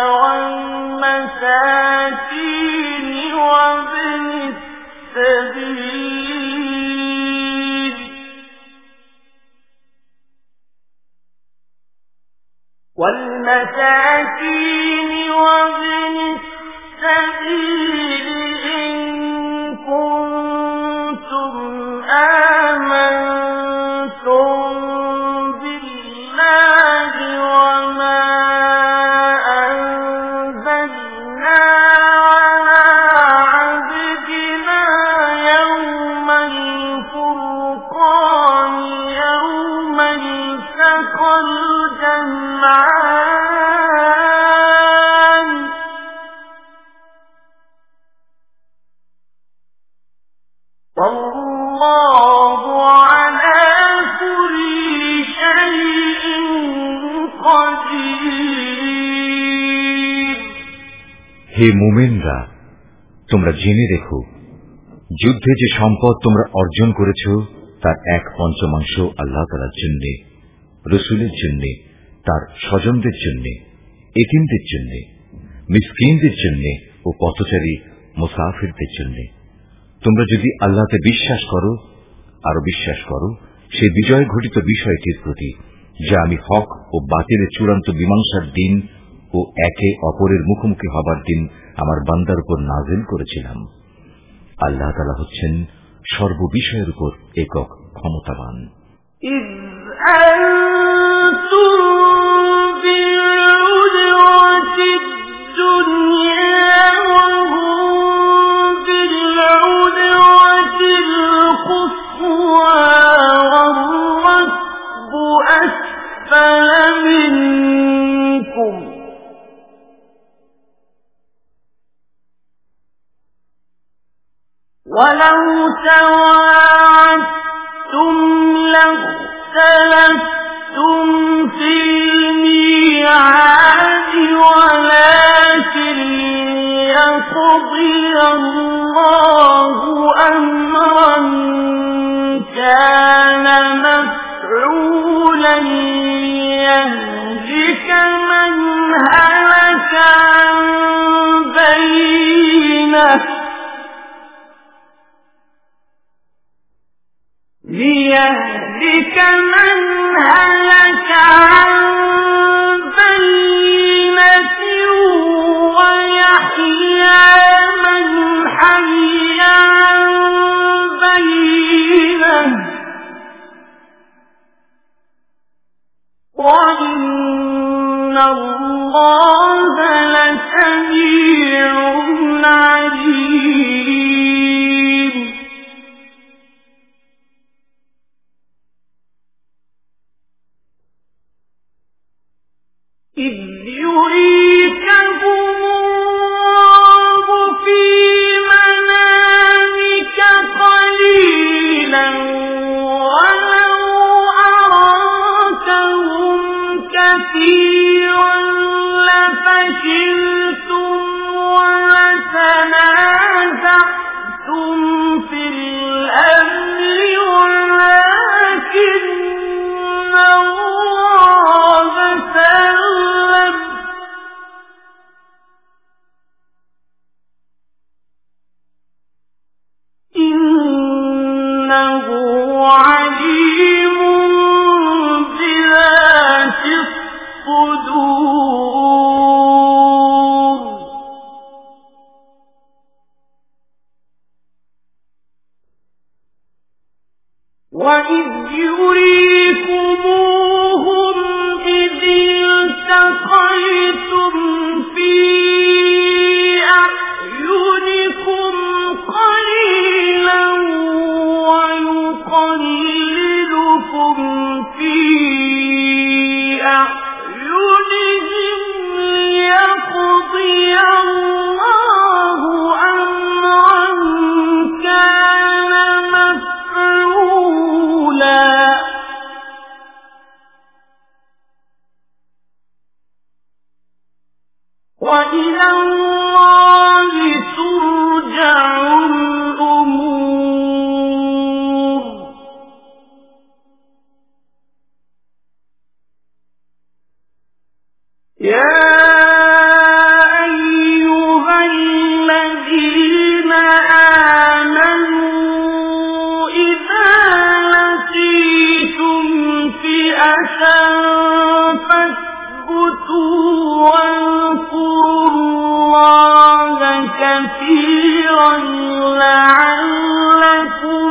والمساكين وابن السبيل والمساكين وابن السبيل إن كنتم آمنتم بالله وما أنزلنا على عبدنا يوم الفرقان يوم التقى الجمعان والله على كل شيء قدير হে মুমিনরা, তোমরা জেনে রেখো যুদ্ধে যে সম্পদ তোমরা অর্জন করেছ তার এক পঞ্চমাংশ আল্লাহ তাআলার জন্য, রাসূলের জন্য, তার স্বজনদের জন্য, এতিমদের জন্য, মিসকিনদের জন্য ও পথচারী মুসাফিরদের জন্য। তোমরা যদি আল্লাহতে বিশ্বাস করো, আরো বিশ্বাস করো সেই বিজয় ঘটিত বিষয়টির প্রতি যা আমি হক ও বাতিলের চূড়ান্ত মীমাংসার দিন ও একে অপরের মুখোমুখি হবার দিন আমার বান্দার উপর নাযিল করেছিলাম। আল্লাহ তাআলা হচ্ছেন সর্ববিষয়ের উপর একক ক্ষমতাবান। إذ أنتم بالعدوة الدنيا وهم بالعدوة ولو تواعدتم لاختلفتم في الميعاد ولكن ليقضي الله أمرا كان مفعولا يهلك من هلك عن بينه ليهلك من هلك عن بينة ويحيى من حي عن بينة وإن الله لسميع عليم. إذ يريكهم الله في منامك قليلا ولو أراكهم كثيرا لفشلتم ولتنازعتم في الأمر ولكن الله سلم إنه عليم بذات الصدور. وإذ يريكموهم إذ التقيتم في أعينكم قليلا ويقللكم في أعينهم ليقضي الله أمرا كان مفعولا وإلى الله ترجع الأمور. يا أيها الذين آمنوا إذا لقيتم فئة فاثبتوا واذكروا الله كثيرا لعلكم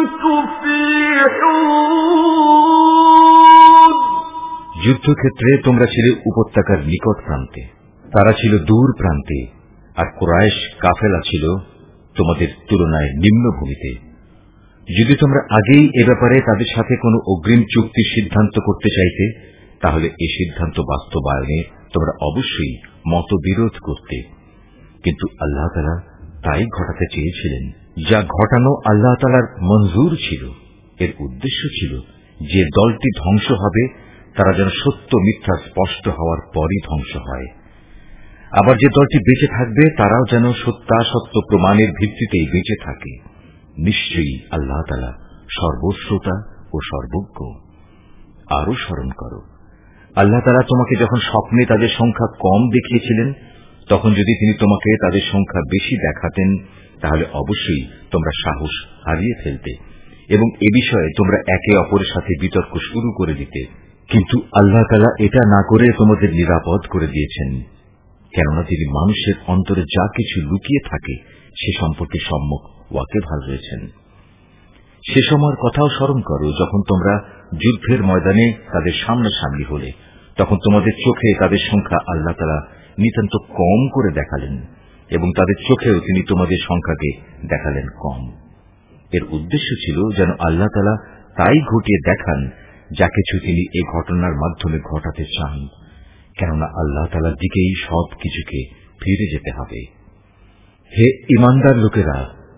تفلحون. যুদ্ধক্ষেত্রে তোমরা ছিলে উপত্যকার নিকট প্রান্তে, তারা ছিল দূর প্রান্তে, আর কুরাইশ কাফেলা ছিল তোমাদের তুলনায় নিম্নভূমিতে। যদি তোমরা আগেই এ ব্যাপারে তাদের সাথে কোনো অগ্রিম চুক্তির সিদ্ধান্ত করতে চাইতে, তাহলে এই সিদ্ধান্ত বাস্তবায়নে তোমরা অবশ্যই মতবিরোধ করতে। কিন্তু আল্লাহ তাআলা তাই ঘটাতে চেয়েছিলেন, যা ঘটানো আল্লাহ তাআলার মঞ্জুর ছিল। এর উদ্দেশ্য ছিল যে দলটি ধ্বংস হবে তারা যেন সত্য মিথ্যা স্পষ্ট হওয়ার পরই ধ্বংস হয়, আবার যে দলটি বেঁচে থাকবে তারাও যেন সত্যাসত্য প্রমাণের ভিত্তিতেই বেঁচে থাকে। নিশ্চয়ই আল্লাহ তাআলা সর্বশ্রোতা ও সর্বজ্ঞ। আরো স্মরণ করো, আল্লাহ তাআলা তোমাকে যখন স্বপ্নে তাদের সংখ্যা কম দেখিয়েছিলেন, তখন যদি তিনি তোমাকে তাদের সংখ্যা বেশি দেখাতেন তাহলে অবশ্যই তোমরা সাহস হারিয়ে ফেলতে এবং এ বিষয়ে তোমরা একে অপরের সাথে বিতর্ক শুরু করে দিতে। কিন্তু আল্লাহ তাআলা এটা না করে তোমাদের নিরাপদ করে দিয়েছেন, কেননা তিনি মানুষের অন্তরে যা কিছু লুকিয়ে থাকে সে সম্পর্কে সম্যক ওয়াকিবহাল রয়েছেন। সে সময়ের কথাও স্মরণ করো যখন তোমরা যুদ্ধের ময়দানে তাদের সামনাসামনি হলে, তখন তোমাদের চোখে তাদের সংখ্যা আল্লাহ তাআলা নিতান্ত কম করে দেখালেন এবং তাদের চোখেও তিনি তোমাদের সংখ্যাকে দেখালেন কম। এর উদ্দেশ্য ছিল যেন আল্লাহ তাআলা তাই ঘটিয়ে দেখান যা কিছু তিনি এই ঘটনার মাধ্যমে ঘটাতে চান, কেননা আল্লাহ তাআলার দিকেই সব কিছুকে ফিরে যেতে হবে। হে ঈমানদার লোকেরা,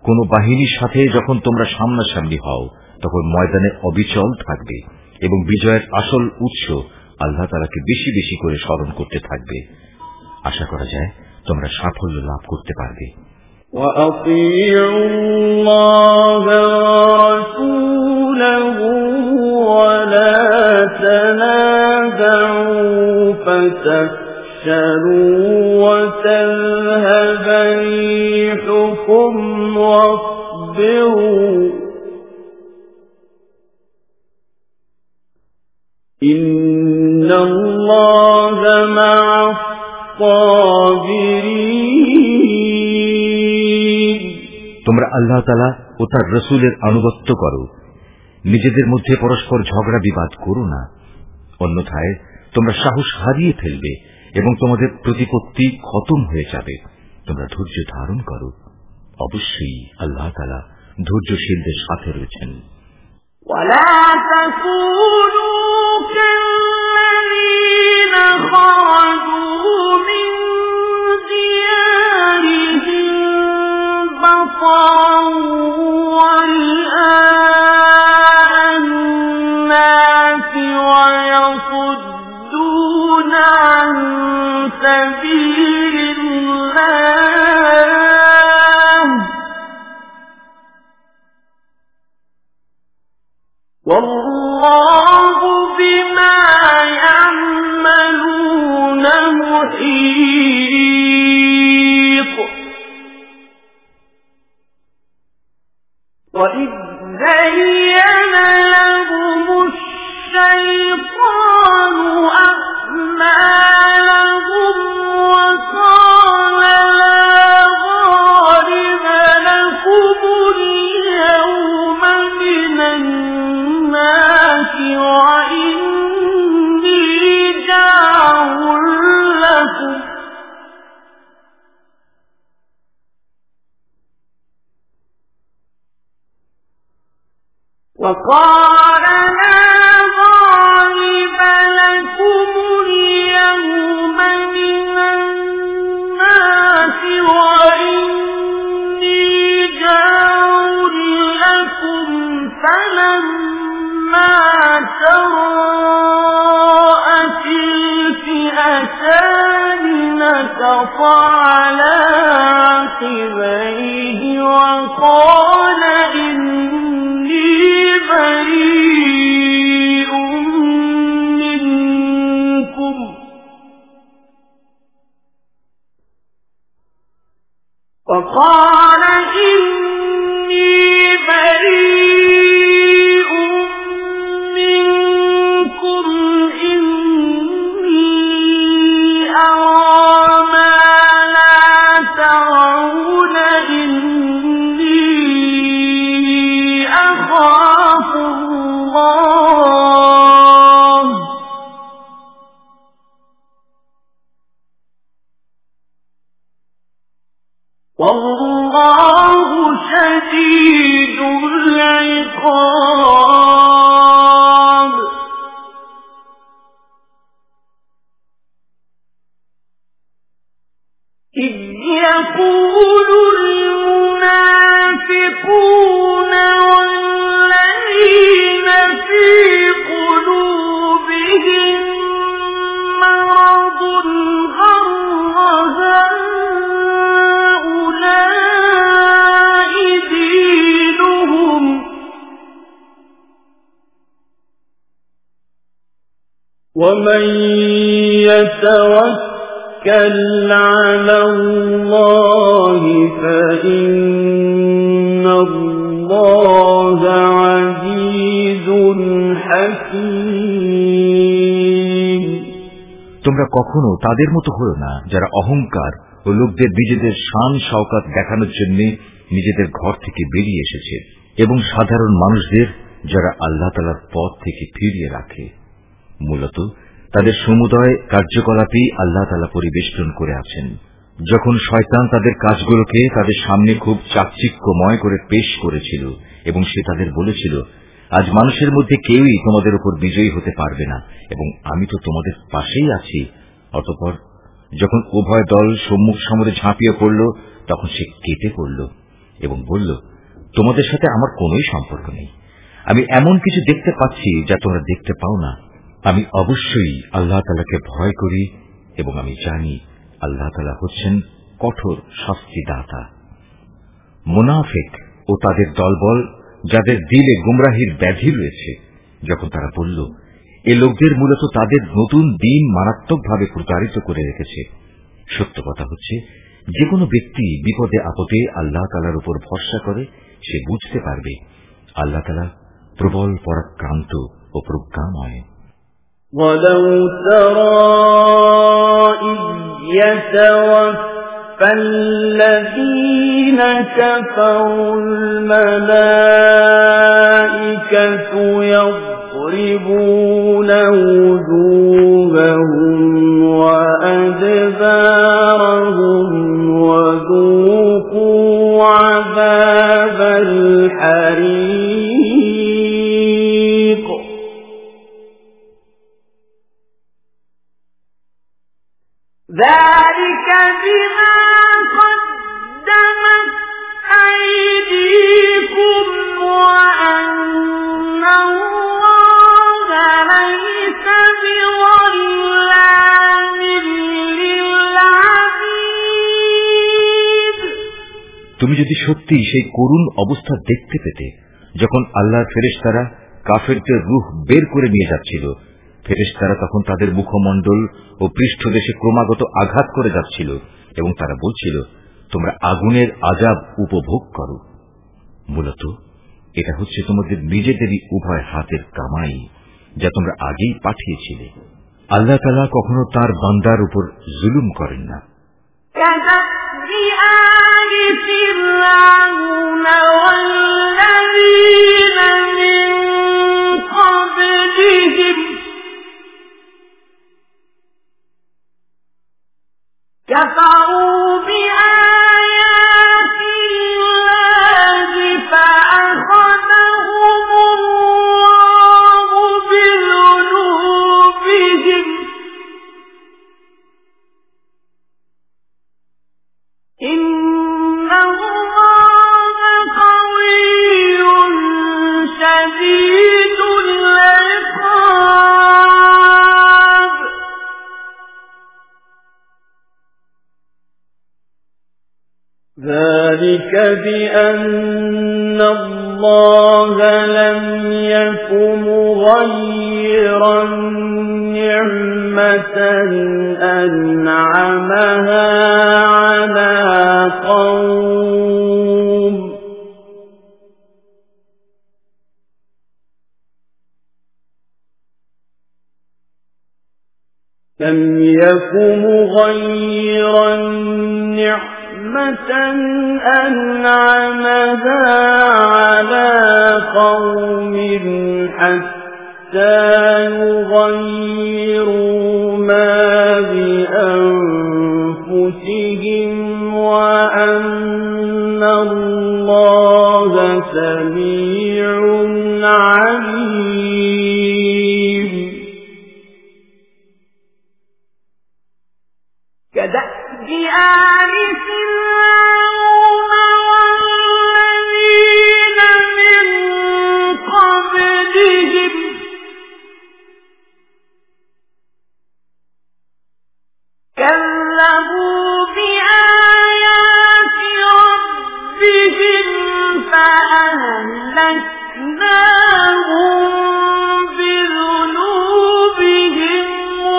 কোন বাহিনীর সাথে যখন তোমরা সামনাসামনি হও তখন ময়দানে অবিচল থাকবে এবং বিজয়ের আসল উৎস আল্লাহ তাআলাকে বেশি বেশি করে স্মরণ করতে থাকবে। আশা করা যায় তোমরা সাফল্য লাভ করতে পারবে। وَأَطِيعُوا اللَّهَ وَرَسُولَهُ وَلَا تَنَازَعُوا فَتَفْشَلُوا وَتَذْهَبَ رِيحُكُمْ وَاصْبِرُوا إِنَّ اللَّهَ مَعَ الصَّابِرِينَ। তোমরা আল্লাহ তাআলা ও তার রাসূলের আনুগত্য করো, নিজেদের মধ্যে পরস্পর ঝগড়া বিবাদ করো না, অন্যথায় তোমরা সাহস হারিয়ে ফেলবে এবং তোমাদের প্রতিপত্তি খতম হয়ে যাবে। তোমরা ধৈর্য ধারণ করো, অবশ্যই আল্লাহ তাআলা ধৈর্যশীলদের সাথে রয়েছেন। ولا تكونوا كالذين خرجوا من ديارهم بطرا ورئاء الناس ويصدون عن سبيل الله والله بما يعملون محيط وإذ زين لهم الشيطان أعمالهم وقال لا غالب لكم اليوم من الناس وإني جار لكم وقال لا غالب لكم اليوم من الناس وإني جار لكم فلما تراءت الفئتان نكص على عقبيه وقال إني بريء منكم وقال إني بريء منكم إني أرى ما لا ترون إني أخاف الله والله شديد العقاب إذ يقول المنافقون والذين في قلوبهم مرض غر هؤلاء دينهم ومن يتوكل على الله فإن الله عزيز حكيم। তোমরা কখনো তাদের মতো হও না যারা অহংকার ও লোকদের নিজেদের শান শওকত দেখানোর জন্য নিজেদের ঘর থেকে বেরিয়ে এসেছে এবং সাধারণ মানুষদের যারা আল্লাহ তাআলার পথ থেকে ফিরিয়ে রাখে। মূলত তাদের সমুদয় কার্যকলাপই আল্লাহ তাআলা পরিবেষ্টন করে আছেন। যখন শয়তান তাদের কাজগুলোকে তাদের সামনে খুব চাকচিক্যময় করে পেশ করেছিল এবং সে তাদের বলেছিল, আজ মানুষের মধ্যে কেউই তোমাদের উপর বিজয়ী হতে পারবে না এবং আমি তো তোমাদের পাশেই আছি। অতঃপর যখন উভয় দল সম্মুখ সমরে ঝাঁপিয়ে পড়ল তখন সে কেটে পড়ল এবং বলল, তোমাদের সাথে আমার কোনোই সম্পর্ক নেই। আমি এমন কিছু দেখতে পাচ্ছি যা তোমরা দেখতে পাও না। আমি অবশ্যই আল্লাহ তাআলাকে ভয় করি এবং আমি জানি আল্লাহ তাআলা হচ্ছেন কঠোর শাস্তিদাতা। মুনাফিক ও তাদের দলবল, যাদের দিলে গুমরাহির ব্যাধি রয়েছে, যখন তারা বলল, এ লোকদের মূলত তাদের নতুন দিন মারাত্মকভাবে প্রতারিত করে রেখেছে। সত্য কথা হচ্ছে, যে কোনো ব্যক্তি বিপদে আপদে আল্লাহ তাআলার উপর ভরসা করে সে বুঝতে পারবে আল্লাহ তাআলা প্রবল পরাক্রান্ত ও প্রজ্ঞাময়। وَلَوْ تَرَى إِذْ يَتَوَفَّى الَّذِينَ كَفَرُوا الْمَلَائِكَةُ يَضْرِبُونَ وُجُوهَهُمْ وَأَدْبَارَهُمْ وَذُوقُوا عَذَابَ الْحَرِيقِ ذَلِكَ بِمَا قَدَّمَتْ أَيْدِيكُمْ وَأَنَّ اللَّهَ لَيْسَ بِظَلَّامٍ لِّلْعَبِيدِ। তুমি যদি সত্যি সেই করুণ অবস্থা দেখতে পেতে, যখন আল্লাহর ফেরেশতারা কাফেরদের রূহ বের করে নিয়ে যাচ্ছিল, ফেরেশতারা তখন তাদের মুখমণ্ডল ও পৃষ্ঠদেশে ক্রমাগত আঘাত করে যাচ্ছিল এবং তারা বলছিল, তোমরা আগুনের আযাব উপভোগ করো। মূলত এটা হচ্ছে তোমাদের নিজেদেরই উভয় হাতের কামাই, যা তোমরা আগেই পাঠিয়েছিলে। আল্লাহ তাআলা কখনো তার বান্দার উপর জুলুম করেন না। كفروا بآيات الله فأخذهم الله بذنوبهم إن الله قوي شديد العقاب ذلك بأن الله لم يكن مغيرا نعمة أنعمها على قوم لم يكن مغيرا نعمة أنعمها على قوم حتى يغيروا ما بأنفسهم وأن الله سميع عليم كدأب آل فرعون والذين من قبلهم كذبوا بآيات ربهم فأهلكناهم بذنوبهم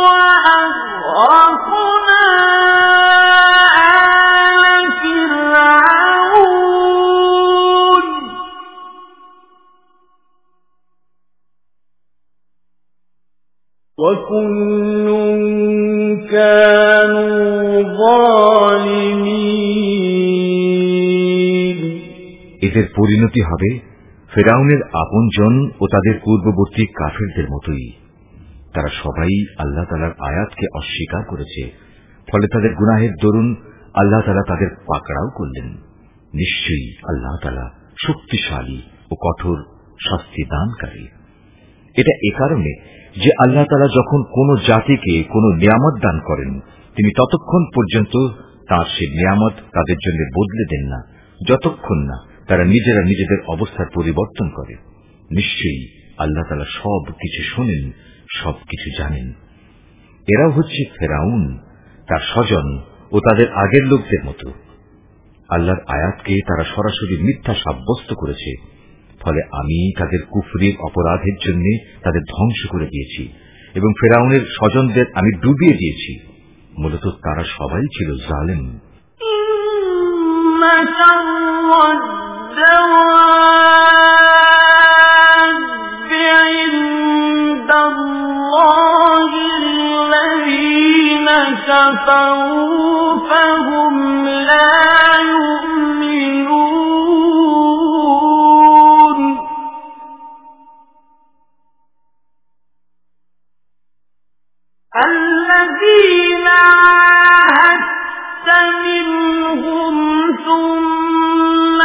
وأغرقنا وكل كانوا ظالمين এদের পরিণতি হবে ফেরাউনের আপনজন ও তাদের পূর্ববর্তী কাফেরদের মতোই। তারা সবাই আল্লাহ তাআলার আয়াতকে অস্বীকার করেছে, ফলে তাদের গুনাহের দরুন আল্লাহ তাআলা তাদের পাকড়াও করলেন। নিশ্চয়ই আল্লাহ তাআলা শক্তিশালী ও কঠোর শাস্তি দানকারী। এটা এ কারণে যে আল্লাহ তাআলা যখন কোন জাতিকে কোন নিয়ামত দান করেন, তিনি ততক্ষণ পর্যন্ত তার সেই নিয়ামত তাদের জন্য বদলে দেন না, যতক্ষণ না তারা নিজেরা নিজেদের অবস্থার পরিবর্তন করে। নিশ্চয়ই আল্লাহ তাআলা সব কিছু শোনেন, সবকিছু জানেন। এরাও হচ্ছে ফেরাউন, তার স্বজন ও তাদের আগের লোকদের মতো। আল্লাহর আয়াতকে তারা সরাসরি মিথ্যা সাব্যস্ত করেছে, ফলে আমি তাদের কুফরির অপরাধের জন্য তাদের ধ্বংস করে দিয়েছি এবং ফেরাউনের স্বজনদের আমি ডুবিয়ে দিয়েছি। মূলত তারা সবাই ছিল জালেম। الذين عاهدت منهم ثم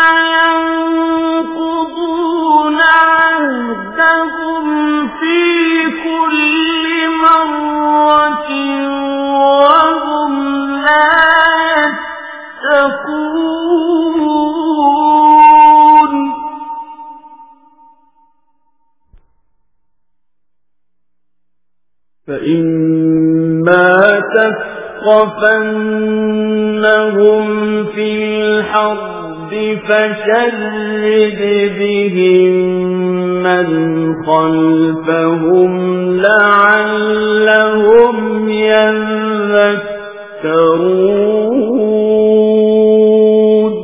ينقضون عهدهم في كل مرة وهم لا يتقون فإما تثقفنهم في الحرب فشرد بهم من خلفهم لعلهم يذكرون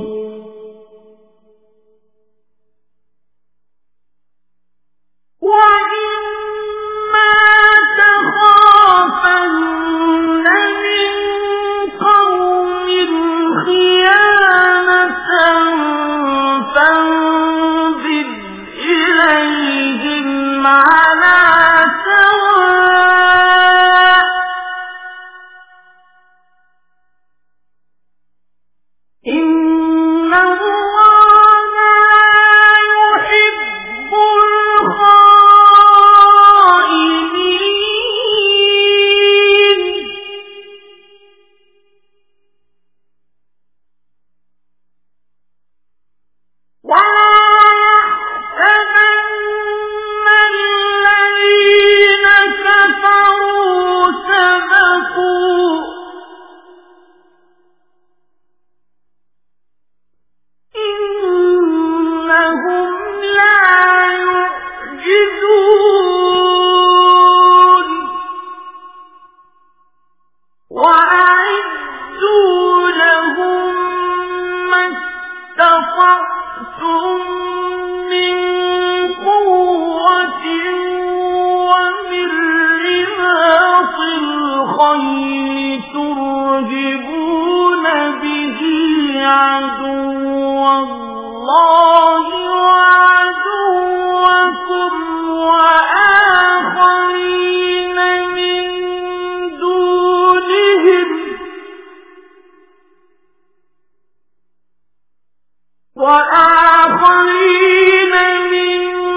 وآخرين من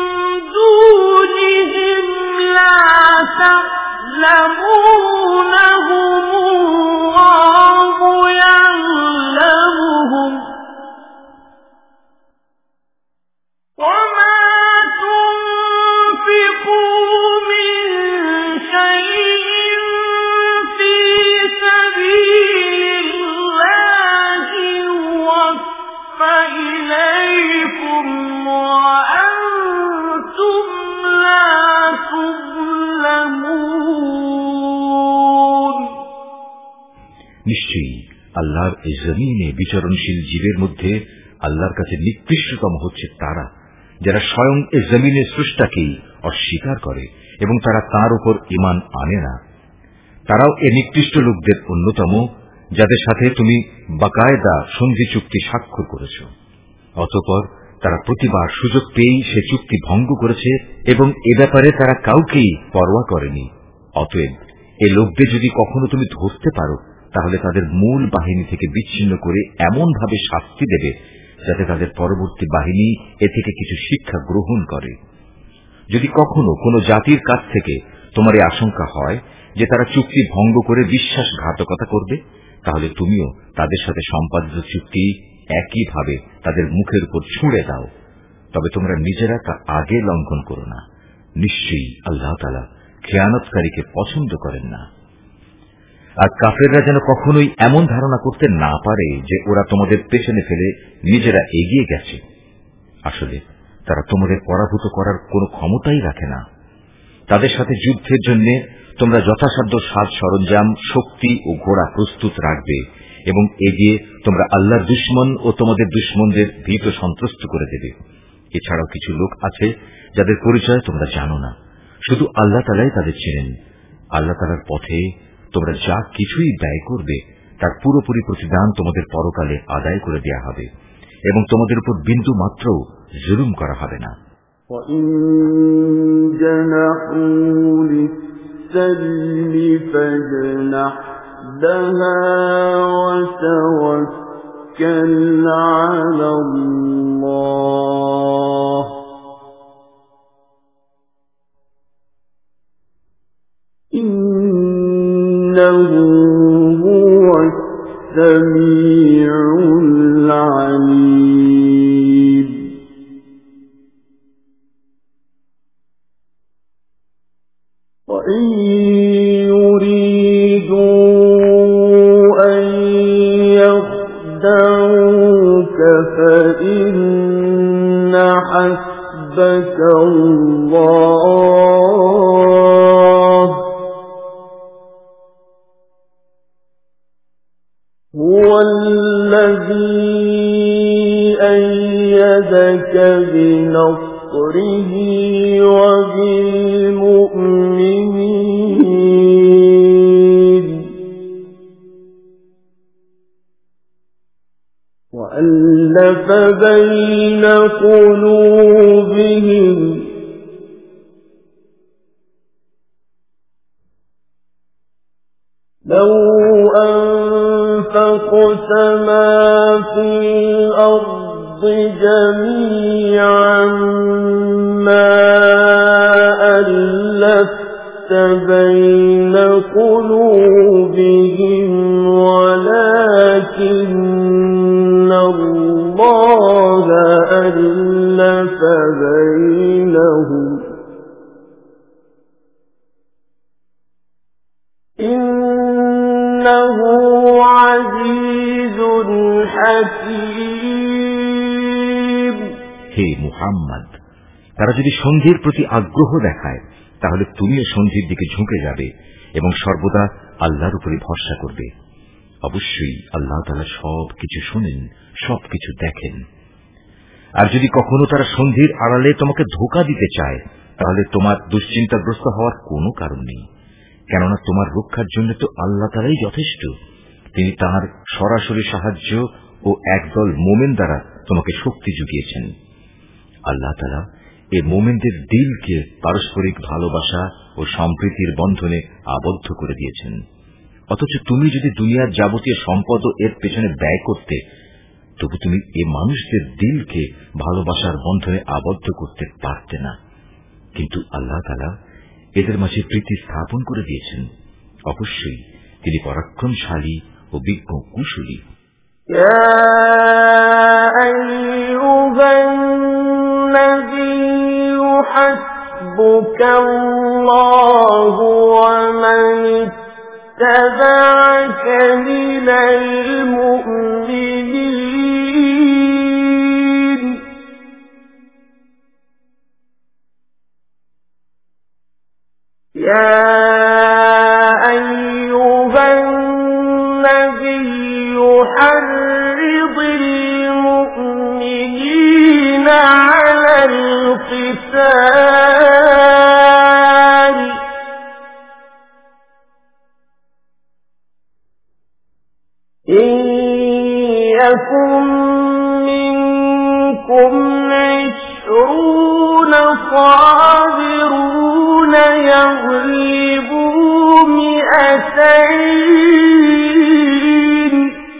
دونهم لا تعلمونهم الله يعلمهم وما تنفقوا من شيء في سبيل الله يوفى إليكم وأنتم لا تظلمون নিশ্চয়ই আল্লাহর এই জমিনে বিচরণশীল জীবের মধ্যে আল্লাহর কাছে নিকৃষ্টতম হচ্ছে তারা যারা স্বয়ং এই জমিনের স্রষ্টাকেই অস্বীকার করে এবং তারা তার উপর ঈমান আনে না। তারাও এ নিকৃষ্ট লোকদের অন্যতম যাদের সাথে তুমি বাকায়দা সন্ধি চুক্তি স্বাক্ষর করেছ, অতঃপর তারা প্রতিবার সুযোগ পেয়েই সে চুক্তি ভঙ্গ করেছে এবং এ ব্যাপারে তারা কাউকেই পরোয়া করেনি। অতএব এ লোকদের যদি কখনো তুমি ধরতে পারো তাহলে তাদের মূল বাহিনী থেকে বিচ্ছিন্ন করে এমন ভাবে শাস্তি দেবে যাতে তাদের পরবর্তী বাহিনী এ থেকে কিছু শিক্ষা গ্রহণ করে। যদি কখনো কোনো জাতির কাছ থেকে তোমার এই আশঙ্কা হয় যে তারা চুক্তি ভঙ্গ করে বিশ্বাসঘাতকতা করবে, তাহলে তুমিও তাদের সাথে সম্পাদিত চুক্তি একইভাবে তাদের মুখের উপর ছুঁড়ে দাও, তবে তোমরা নিজেরা তা আগে লঙ্ঘন করো না। নিশ্চয়ই আল্লাহ তাআলা খেয়ানতকারীকে পছন্দ করেন না। আর কাফেররা যেন কখনোই এমন ধারণা করতে না পারে যে ওরা তোমাদের পেছনে ফেলে নিজেরা এগিয়ে গেছে। আসলে তারা তোমাদের পরাভূত করার কোনো ক্ষমতাই রাখে না। তাদের সাথে যুদ্ধের জন্য তোমরা যথাসাধ্য সাজ সরঞ্জাম, শক্তি ও ঘোড়া প্রস্তুত রাখবে এবং এগিয়ে তোমরা আল্লাহর দুশমন ও তোমাদের দুশমনদের ভীত সন্ত্রস্ত করে দেবে। এছাড়াও কিছু লোক আছে যাদের পরিচয় তোমরা জানো না, শুধু আল্লাহ তাআলাই তাদের চেনেন। আল্লাহ তাআলার পথে তোমরা যা কিছুই ব্যয় করবে তার পুরোপুরি প্রতিদান তোমাদের পরকালে আদায় করে দেয়া হবে এবং তোমাদের উপর বিন্দু মাত্র জুলুম করা হবে না। وَإِن جَنَحُوا لِلسَّلْمِ فَاجْنَحْ لَهَا وَتَوَكَّلْ عَلَى اللَّهِ إِنَّهُ هُوَ السَّمِيعُ الْعَلِيمُ وَإِن يُرِيدُوا أَن يَخْدَعُوكَ فَإِنَّ حَسْبَكَ اللَّهُ هُوَ الَّذِي أَيَّدَكَ بِنَصْرِهِ وَبِالْمُؤْمِنِينَ وَأَلَّفَ بَيْنَ قُلُوبِهِمْ لَوْ أَنفَقْتَ مَا فِي الْأَرْضِ جَمِيعًا مَا أَلَّفْتَ بَيْنَ قُلُوبِهِمْ وَلَكِنَّ اللَّهَ أَلَّفَ بَيْنَهُمْ إِنَّهُ عَزِيزٌ حَكِيمٌ। হে মুহাম্মদ, তারা যদি সন্ধির প্রতি আগ্রহ দেখায় তাহলে তুমিও সন্ধির দিকে ঝুঁকে যাবে এবং সর্বদা আল্লাহর উপরে ভরসা করবে। অবশ্যই আল্লাহ তাআলা সব কিছু শোনেন, সব কিছু দেখেন। আর যদি কখনো তারা সন্ধির আড়ালে তোমাকে ধোঁকা দিতে চায় তাহলে তোমার দুশ্চিন্তাগ্রস্ত হওয়ার কোনো কারণ নেই, কেননা তোমার রক্ষার জন্য তো আল্লাহ তাআলাই যথেষ্ট। তিনি তাঁর সরাসরি সাহায্য ও একদল মোমেন দ্বারা তোমাকে শক্তি জুগিয়েছেন। আল্লাহ তাআলা এই মোমেনদের দিলকে পারস্পরিক ভালোবাসা ও সম্প্রীতির বন্ধনে আবদ্ধ করে দিয়েছেন। অথচ তুমি যদি দুনিয়ার যাবতীয় সম্পদ এর পেছনে ব্যয় করতে, তবু তুমি এই মানুষদের দিলকে ভালোবাসার বন্ধনে আবদ্ধ করতে পারতে না। কিন্তু আল্লাহ তাআলা এদের মাঝে প্রীতি স্থাপন করে দিয়েছেন। অবশ্যই তিনি পরাক্রমশালী ও বিজ্ঞ কুশলী। يا أيها النبي حسبك الله ومن اتبعك من المؤمنين يا أيها النبي حرض المؤمنين على القتال إن يكن منكم عشرون صابرون يغلبوا مئتين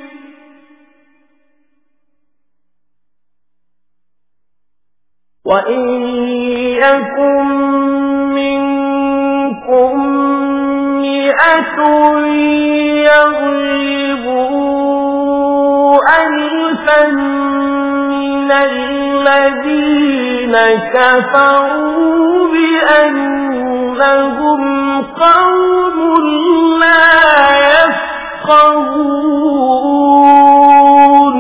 وإن يكن منكم مئة يغلبوا ألفا من الذين كفروا بأنهم قوم لا يفقهون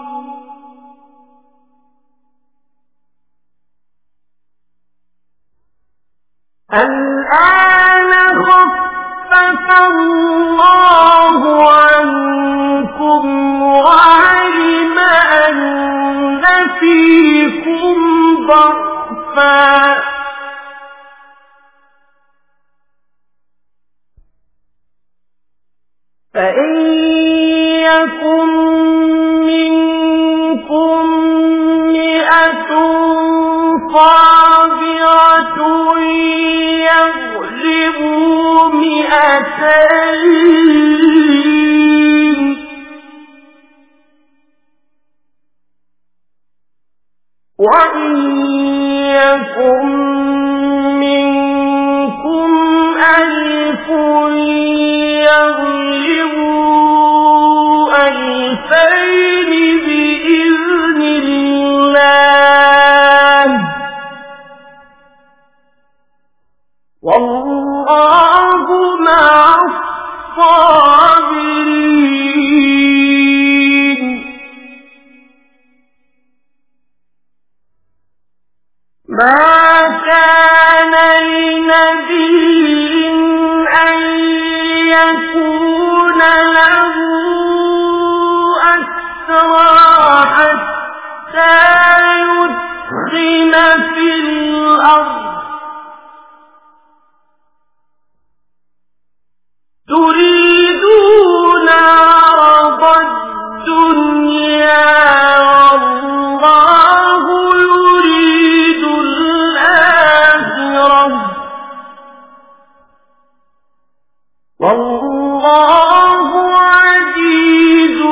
الآن خفف الله عنكم وعلم أن فيكم ضعفا فإن يكن منكم مئة صابرة يغلبوا مئتين وإن يكن منكم ألف يغلبوا ألفين بإذن الله والله مع الصابرين ما كان لنبي أن يكون له أسرى حتى يدخل في الأرض تريدون عرض الدنيا والله يريد الآخرة والله عزيز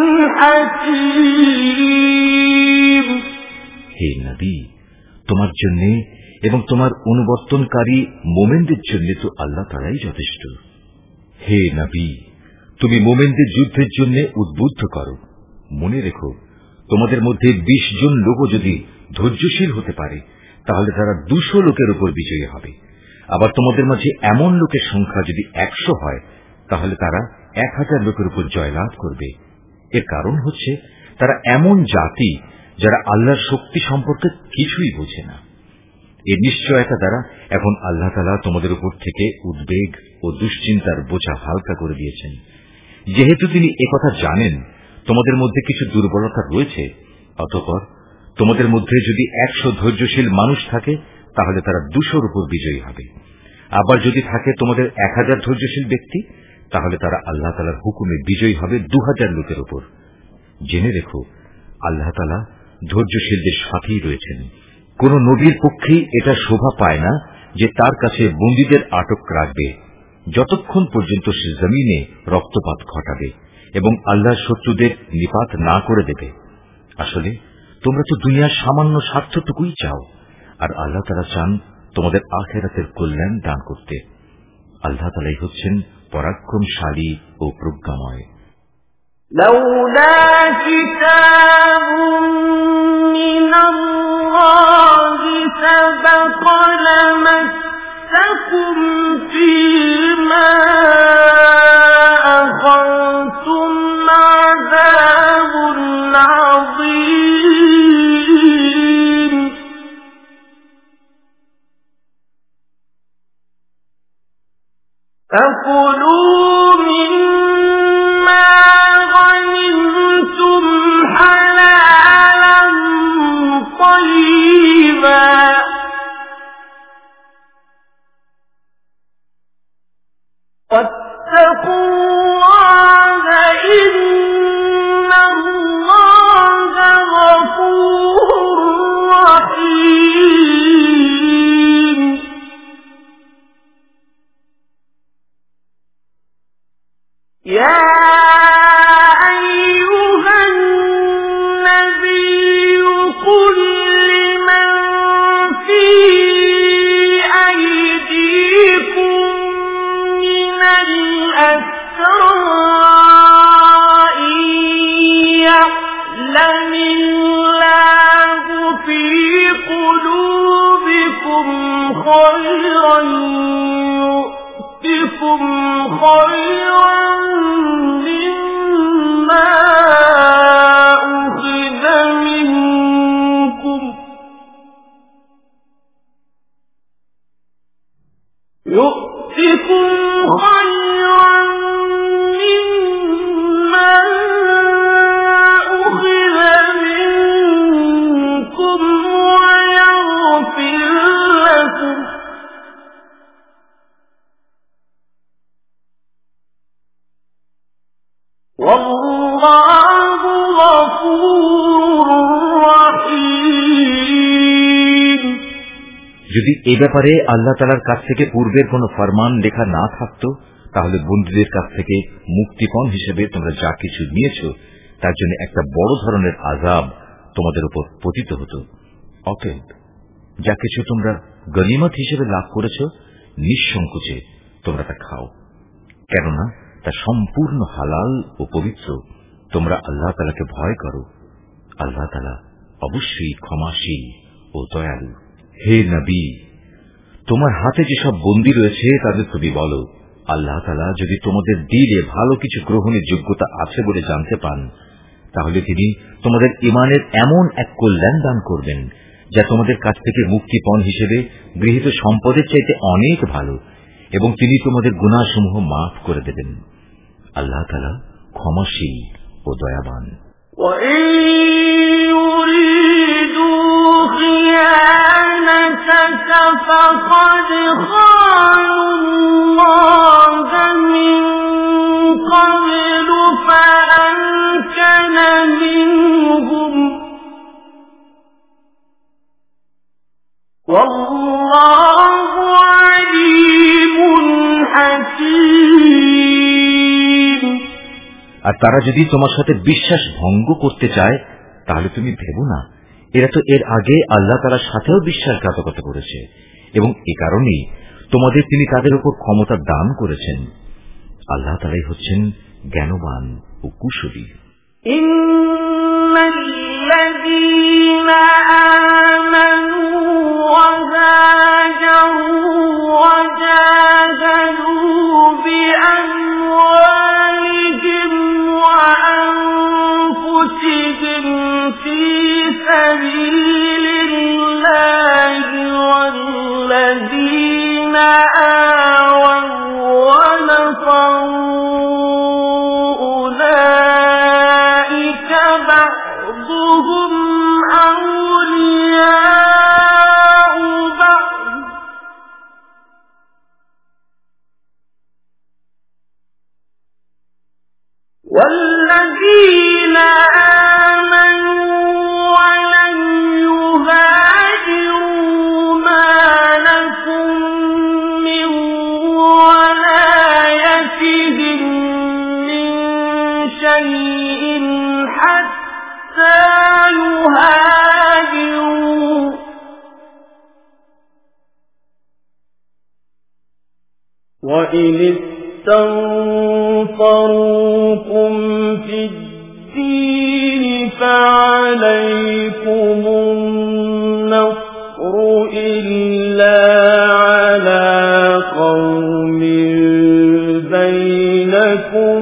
حكيم হে নবী, তোমার জন্য এবং তোমার অনুবর্তনকারী মোমেনদের জন্য তো আল্লাহ তাআলাই যথেষ্ট। হে নবী, তুমি মোমেনদের যুদ্ধের জন্য উদ্বুদ্ধ করো। মনে রেখো, তোমাদের মধ্যে বিশ জন লোকও যদি ধৈর্যশীল হতে পারে তাহলে তারা দুশো লোকের উপর বিজয়ী হবে। আবার তোমাদের মাঝে এমন লোকের সংখ্যা যদি একশো হয় তাহলে তারা এক হাজার লোকের উপর জয়লাভ করবে। এর কারণ হচ্ছে তারা এমন জাতি যারা আল্লাহর শক্তি সম্পর্কে কিছুই বোঝে না। এর নিশ্চয়তা দ্বারা এখন আল্লাহ তাআলা তোমাদের উপর থেকে উদ্বেগ ও দুশ্চিন্তার বোঝা হালকা করে দিয়েছেন। যেহেতু তিনি একথা জানেন তোমাদের মধ্যে কিছু দুর্বলতা রয়েছে, অতঃপর তোমাদের মধ্যে যদি একশো ধৈর্যশীল মানুষ থাকে তাহলে তারা দুশোর উপর বিজয়ী হবে। আবার যদি থাকে তোমাদের এক হাজার ধৈর্যশীল ব্যক্তি তাহলে তারা আল্লাহ তাআলার হুকুমে বিজয়ী হবে দু হাজার লোকের উপর। জেনে রেখো, আল্লাহ তাআলা ধৈর্যশীলদের সাথেই রয়েছেন। কোন নবীর পক্ষেই এটা শোভা পায় না যে তার কাছে বন্দীদের আটক রাখবে যতক্ষণ পর্যন্ত সে জমিনে রক্তপাত ঘটাবে এবং আল্লাহর শত্রুদের নিপাত না করে দেবে। আসলে তোমরা তো দুনিয়ার সামান্য স্বার্থটুকুই চাও, আর আল্লাহ তাআলা চান তোমাদের আখিরাতের কল্যাণ দান করতে। আল্লাহ তাআলাই হচ্ছেন পরাক্রমশালী ও প্রজ্ঞাময়। لولا كتاب من الله سبق لمسكم فيما أخذتم عذاب عظيم فكلوا مما غنمتم حلالا طيبا واتقوا الله إن الله غفور رحيم يا أيها النبي قل لمن قلوبكم خيرا يؤتكم خيرا مما أخذ منكم يؤتكم خيرا مما أخذ منكم ويغفر لكم والله غفور رحيم। যদি এ ব্যাপারে আল্লাহ তাআলার কাছ থেকে পূর্বের কোন ফরমান লেখা না থাকতো তাহলে বন্দীদের কাছ থেকে মুক্তিপণ হিসেবে তোমরা যা কিছু নিয়েছো তার জন্য একটা বড় ধরনের আযাব তোমাদের উপর পতিত হতো। অতএব যা কিছু তোমরা গনিমত হিসেবে লাভ করেছো নিঃসংকোচে তোমরা তা খাও, কেননা তা সম্পূর্ণ হালাল ও পবিত্র। তোমরা আল্লাহ তাআলাকে ভয় করো, আল্লাহ তাআলা অবশ্যই ক্ষমাশীল ও দয়ালু। হে নবী, তোমার হাতে যেসব বন্দী রয়েছে তাদের তুমি বলো, আল্লাহ তাআলা যদি তোমাদের দিলে ভালো কিছু গ্রহণের যোগ্যতা আছে বলে জানতে পান তাহলে তিনি তোমাদের ঈমানের এমন এক কল্যাণ দান করবেন যা তোমাদের কাছ থেকে মুক্তিপণ হিসেবে গৃহীত সম্পদের চাইতে অনেক ভালো, এবং তিনি তোমাদের গুনাহসমূহ মাফ করে দেবেন। আল্লাহ তাআলা ক্ষমাশীল ও দয়াবান। فقد خانوا الله من قبل فأمكن منهم والله عليم حكيم। আর তারা যদি তোমার সাথে বিশ্বাস ভঙ্গ করতে চায় তাহলে তুমি ভেবো না, এরা তো এর আগে আল্লাহ তাআলার সাথেও বিশ্বাসঘাতকতা করেছে, এবং এ কারণেই তোমাদের তিনি তাদের উপর ক্ষমতা দান করেছেন। আল্লাহ তাআলাই হচ্ছেন জ্ঞানবান ও কুশলী। ইন্নাল্লাযীনা আমানু ওয়া হাজারু ওয়া জাহাদু বিআমওয়ালিহিম ওয়া আনফুসিহিম ফী সাবিলিল্লাহি ওয়াল্লাযীনা আওয়াউ ওয়া নাসারু উলাইকা বা'দুহুম আউলিয়াউ বা'দ والذين آمنوا ولم يهاجروا ما لكم من ولايتهم من شيء حتى يهاجروا وإن استنصروكم في الدين فعليكم النصر إلا على قوم بينكم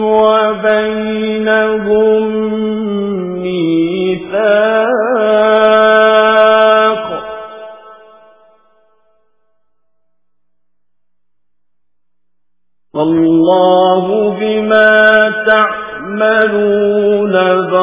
وبينهم ميثاق والله بما تعملون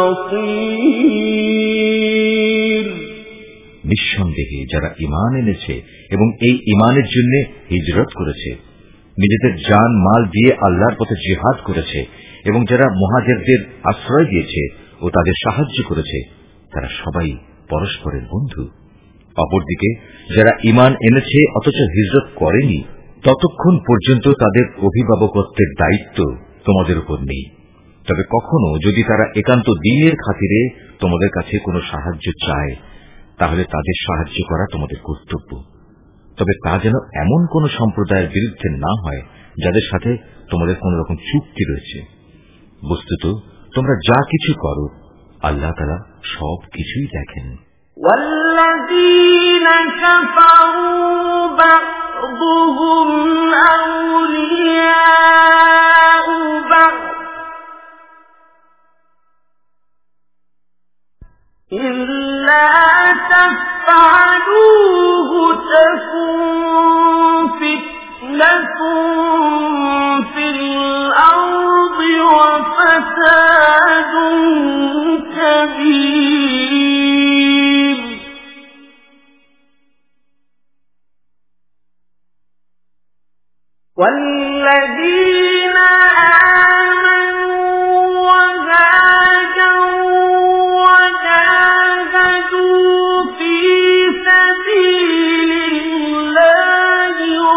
بصير। নিঃসন্দেহে যারা ঈমান এনেছে এবং এই ঈমানের জন্য হিজরত করেছে, নিজেদের জান মাল দিয়ে আল্লাহর পথে জিহাদ করেছে, এবং যারা মুহাজিরদের আশ্রয় দিয়েছে ও তাদের সাহায্য করেছে, তারা সবাই পরস্পরের বন্ধু। অপরদিকে যারা ঈমান এনেছে অথচ হিজরত করেনি, ততক্ষণ পর্যন্ত তাদের অভিভাবকত্বের দায়িত্ব তোমাদের উপর নেই। তবে কখনো যদি তারা একান্ত দ্বীনের খাতিরে তোমাদের কাছে কোনো সাহায্য চায় তাহলে তাদের সাহায্য করা তোমাদের কর্তব্য। তবে তা যেন এমন কোন সম্প্রদায়ের বিরুদ্ধে না হয় যাদের সাথে তোমাদের কোন রকম চুক্তি রয়েছে। বস্তুত তোমরা যা কিছু করো আল্লাহ তাআলা সব কিছুই দেখেন। والذين والذين كفروا بعضهم أولياء بعض إلا تفعلوه تكن فتنة في الأرض وفساد كبير. والذين آمنوا وهاجروا وجاهدوا في سبيل الله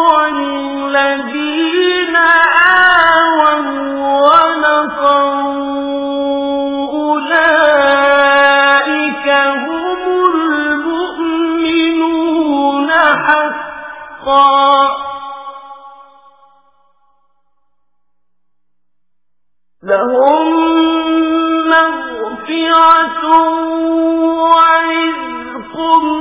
والذين آووا ونصروا أولئك هم المؤمنون حقا لهم مغفرة ورزق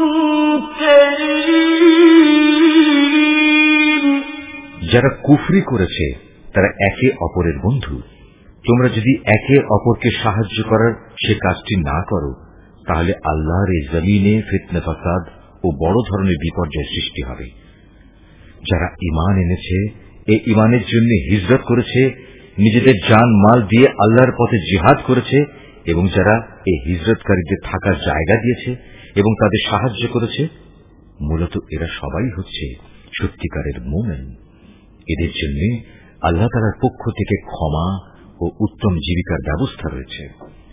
كريم. যারা কুফরি করেছে তারা একে অপরের বন্ধু। তোমরা যদি একে অপরকে সাহায্য করার সে কাজটি না করো তাহলে আল্লাহর এই জমিনে ফিতনা ফাসাদ ও বড় ধরনের বিপর্যয় সৃষ্টি হবে। যারা ঈমান এনেছে, এই ঈমানের জন্য হিজরত করেছে, নিজেদের জান মাল দিয়ে আল্লাহর পথে জিহাদ করেছে এবং যারা এই হিজরতকারীদের থাকার জায়গা দিয়েছে এবং তাদের সাহায্য করেছে, মূলত এরা সবাই হচ্ছে সত্যিকারের মুমিন। এদের জন্য আল্লাহ তাআলার পক্ষ থেকে ক্ষমা ও উত্তম জীবিকার ব্যবস্থা রয়েছে।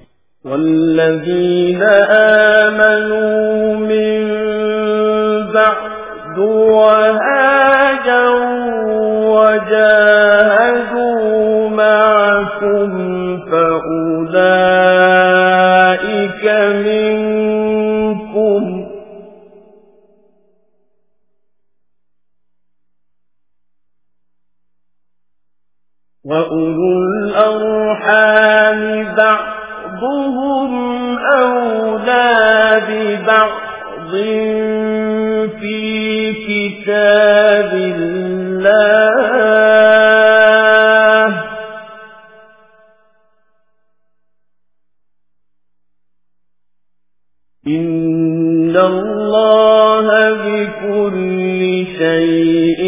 والذين آمنوا من بعد وهاجروا وجاهدوا معكم فأولئك منكم وأولو الأرحام بعضهم أولى ببعض في كتاب الله إن الله بكل شيء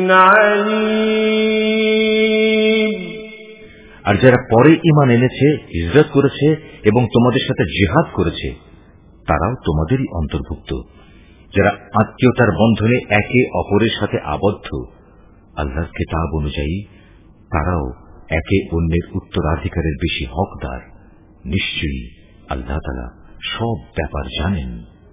عليم. আর যারা পরে ঈমান এনেছে, হিজরত করেছে এবং তোমাদের সাথে জিহাদ করেছে তারাও তোমাদেরই অন্তর্ভুক্ত। যারা আত্মীয়তার বন্ধনে একে অপরের সাথে আবদ্ধ আল্লাহর কিতাব অনুযায়ী তারাও একে অন্যের উত্তরাধিকারের বেশি হকদার। নিশ্চয়ই আল্লাহ তাআলা সব ব্যাপার জানেন।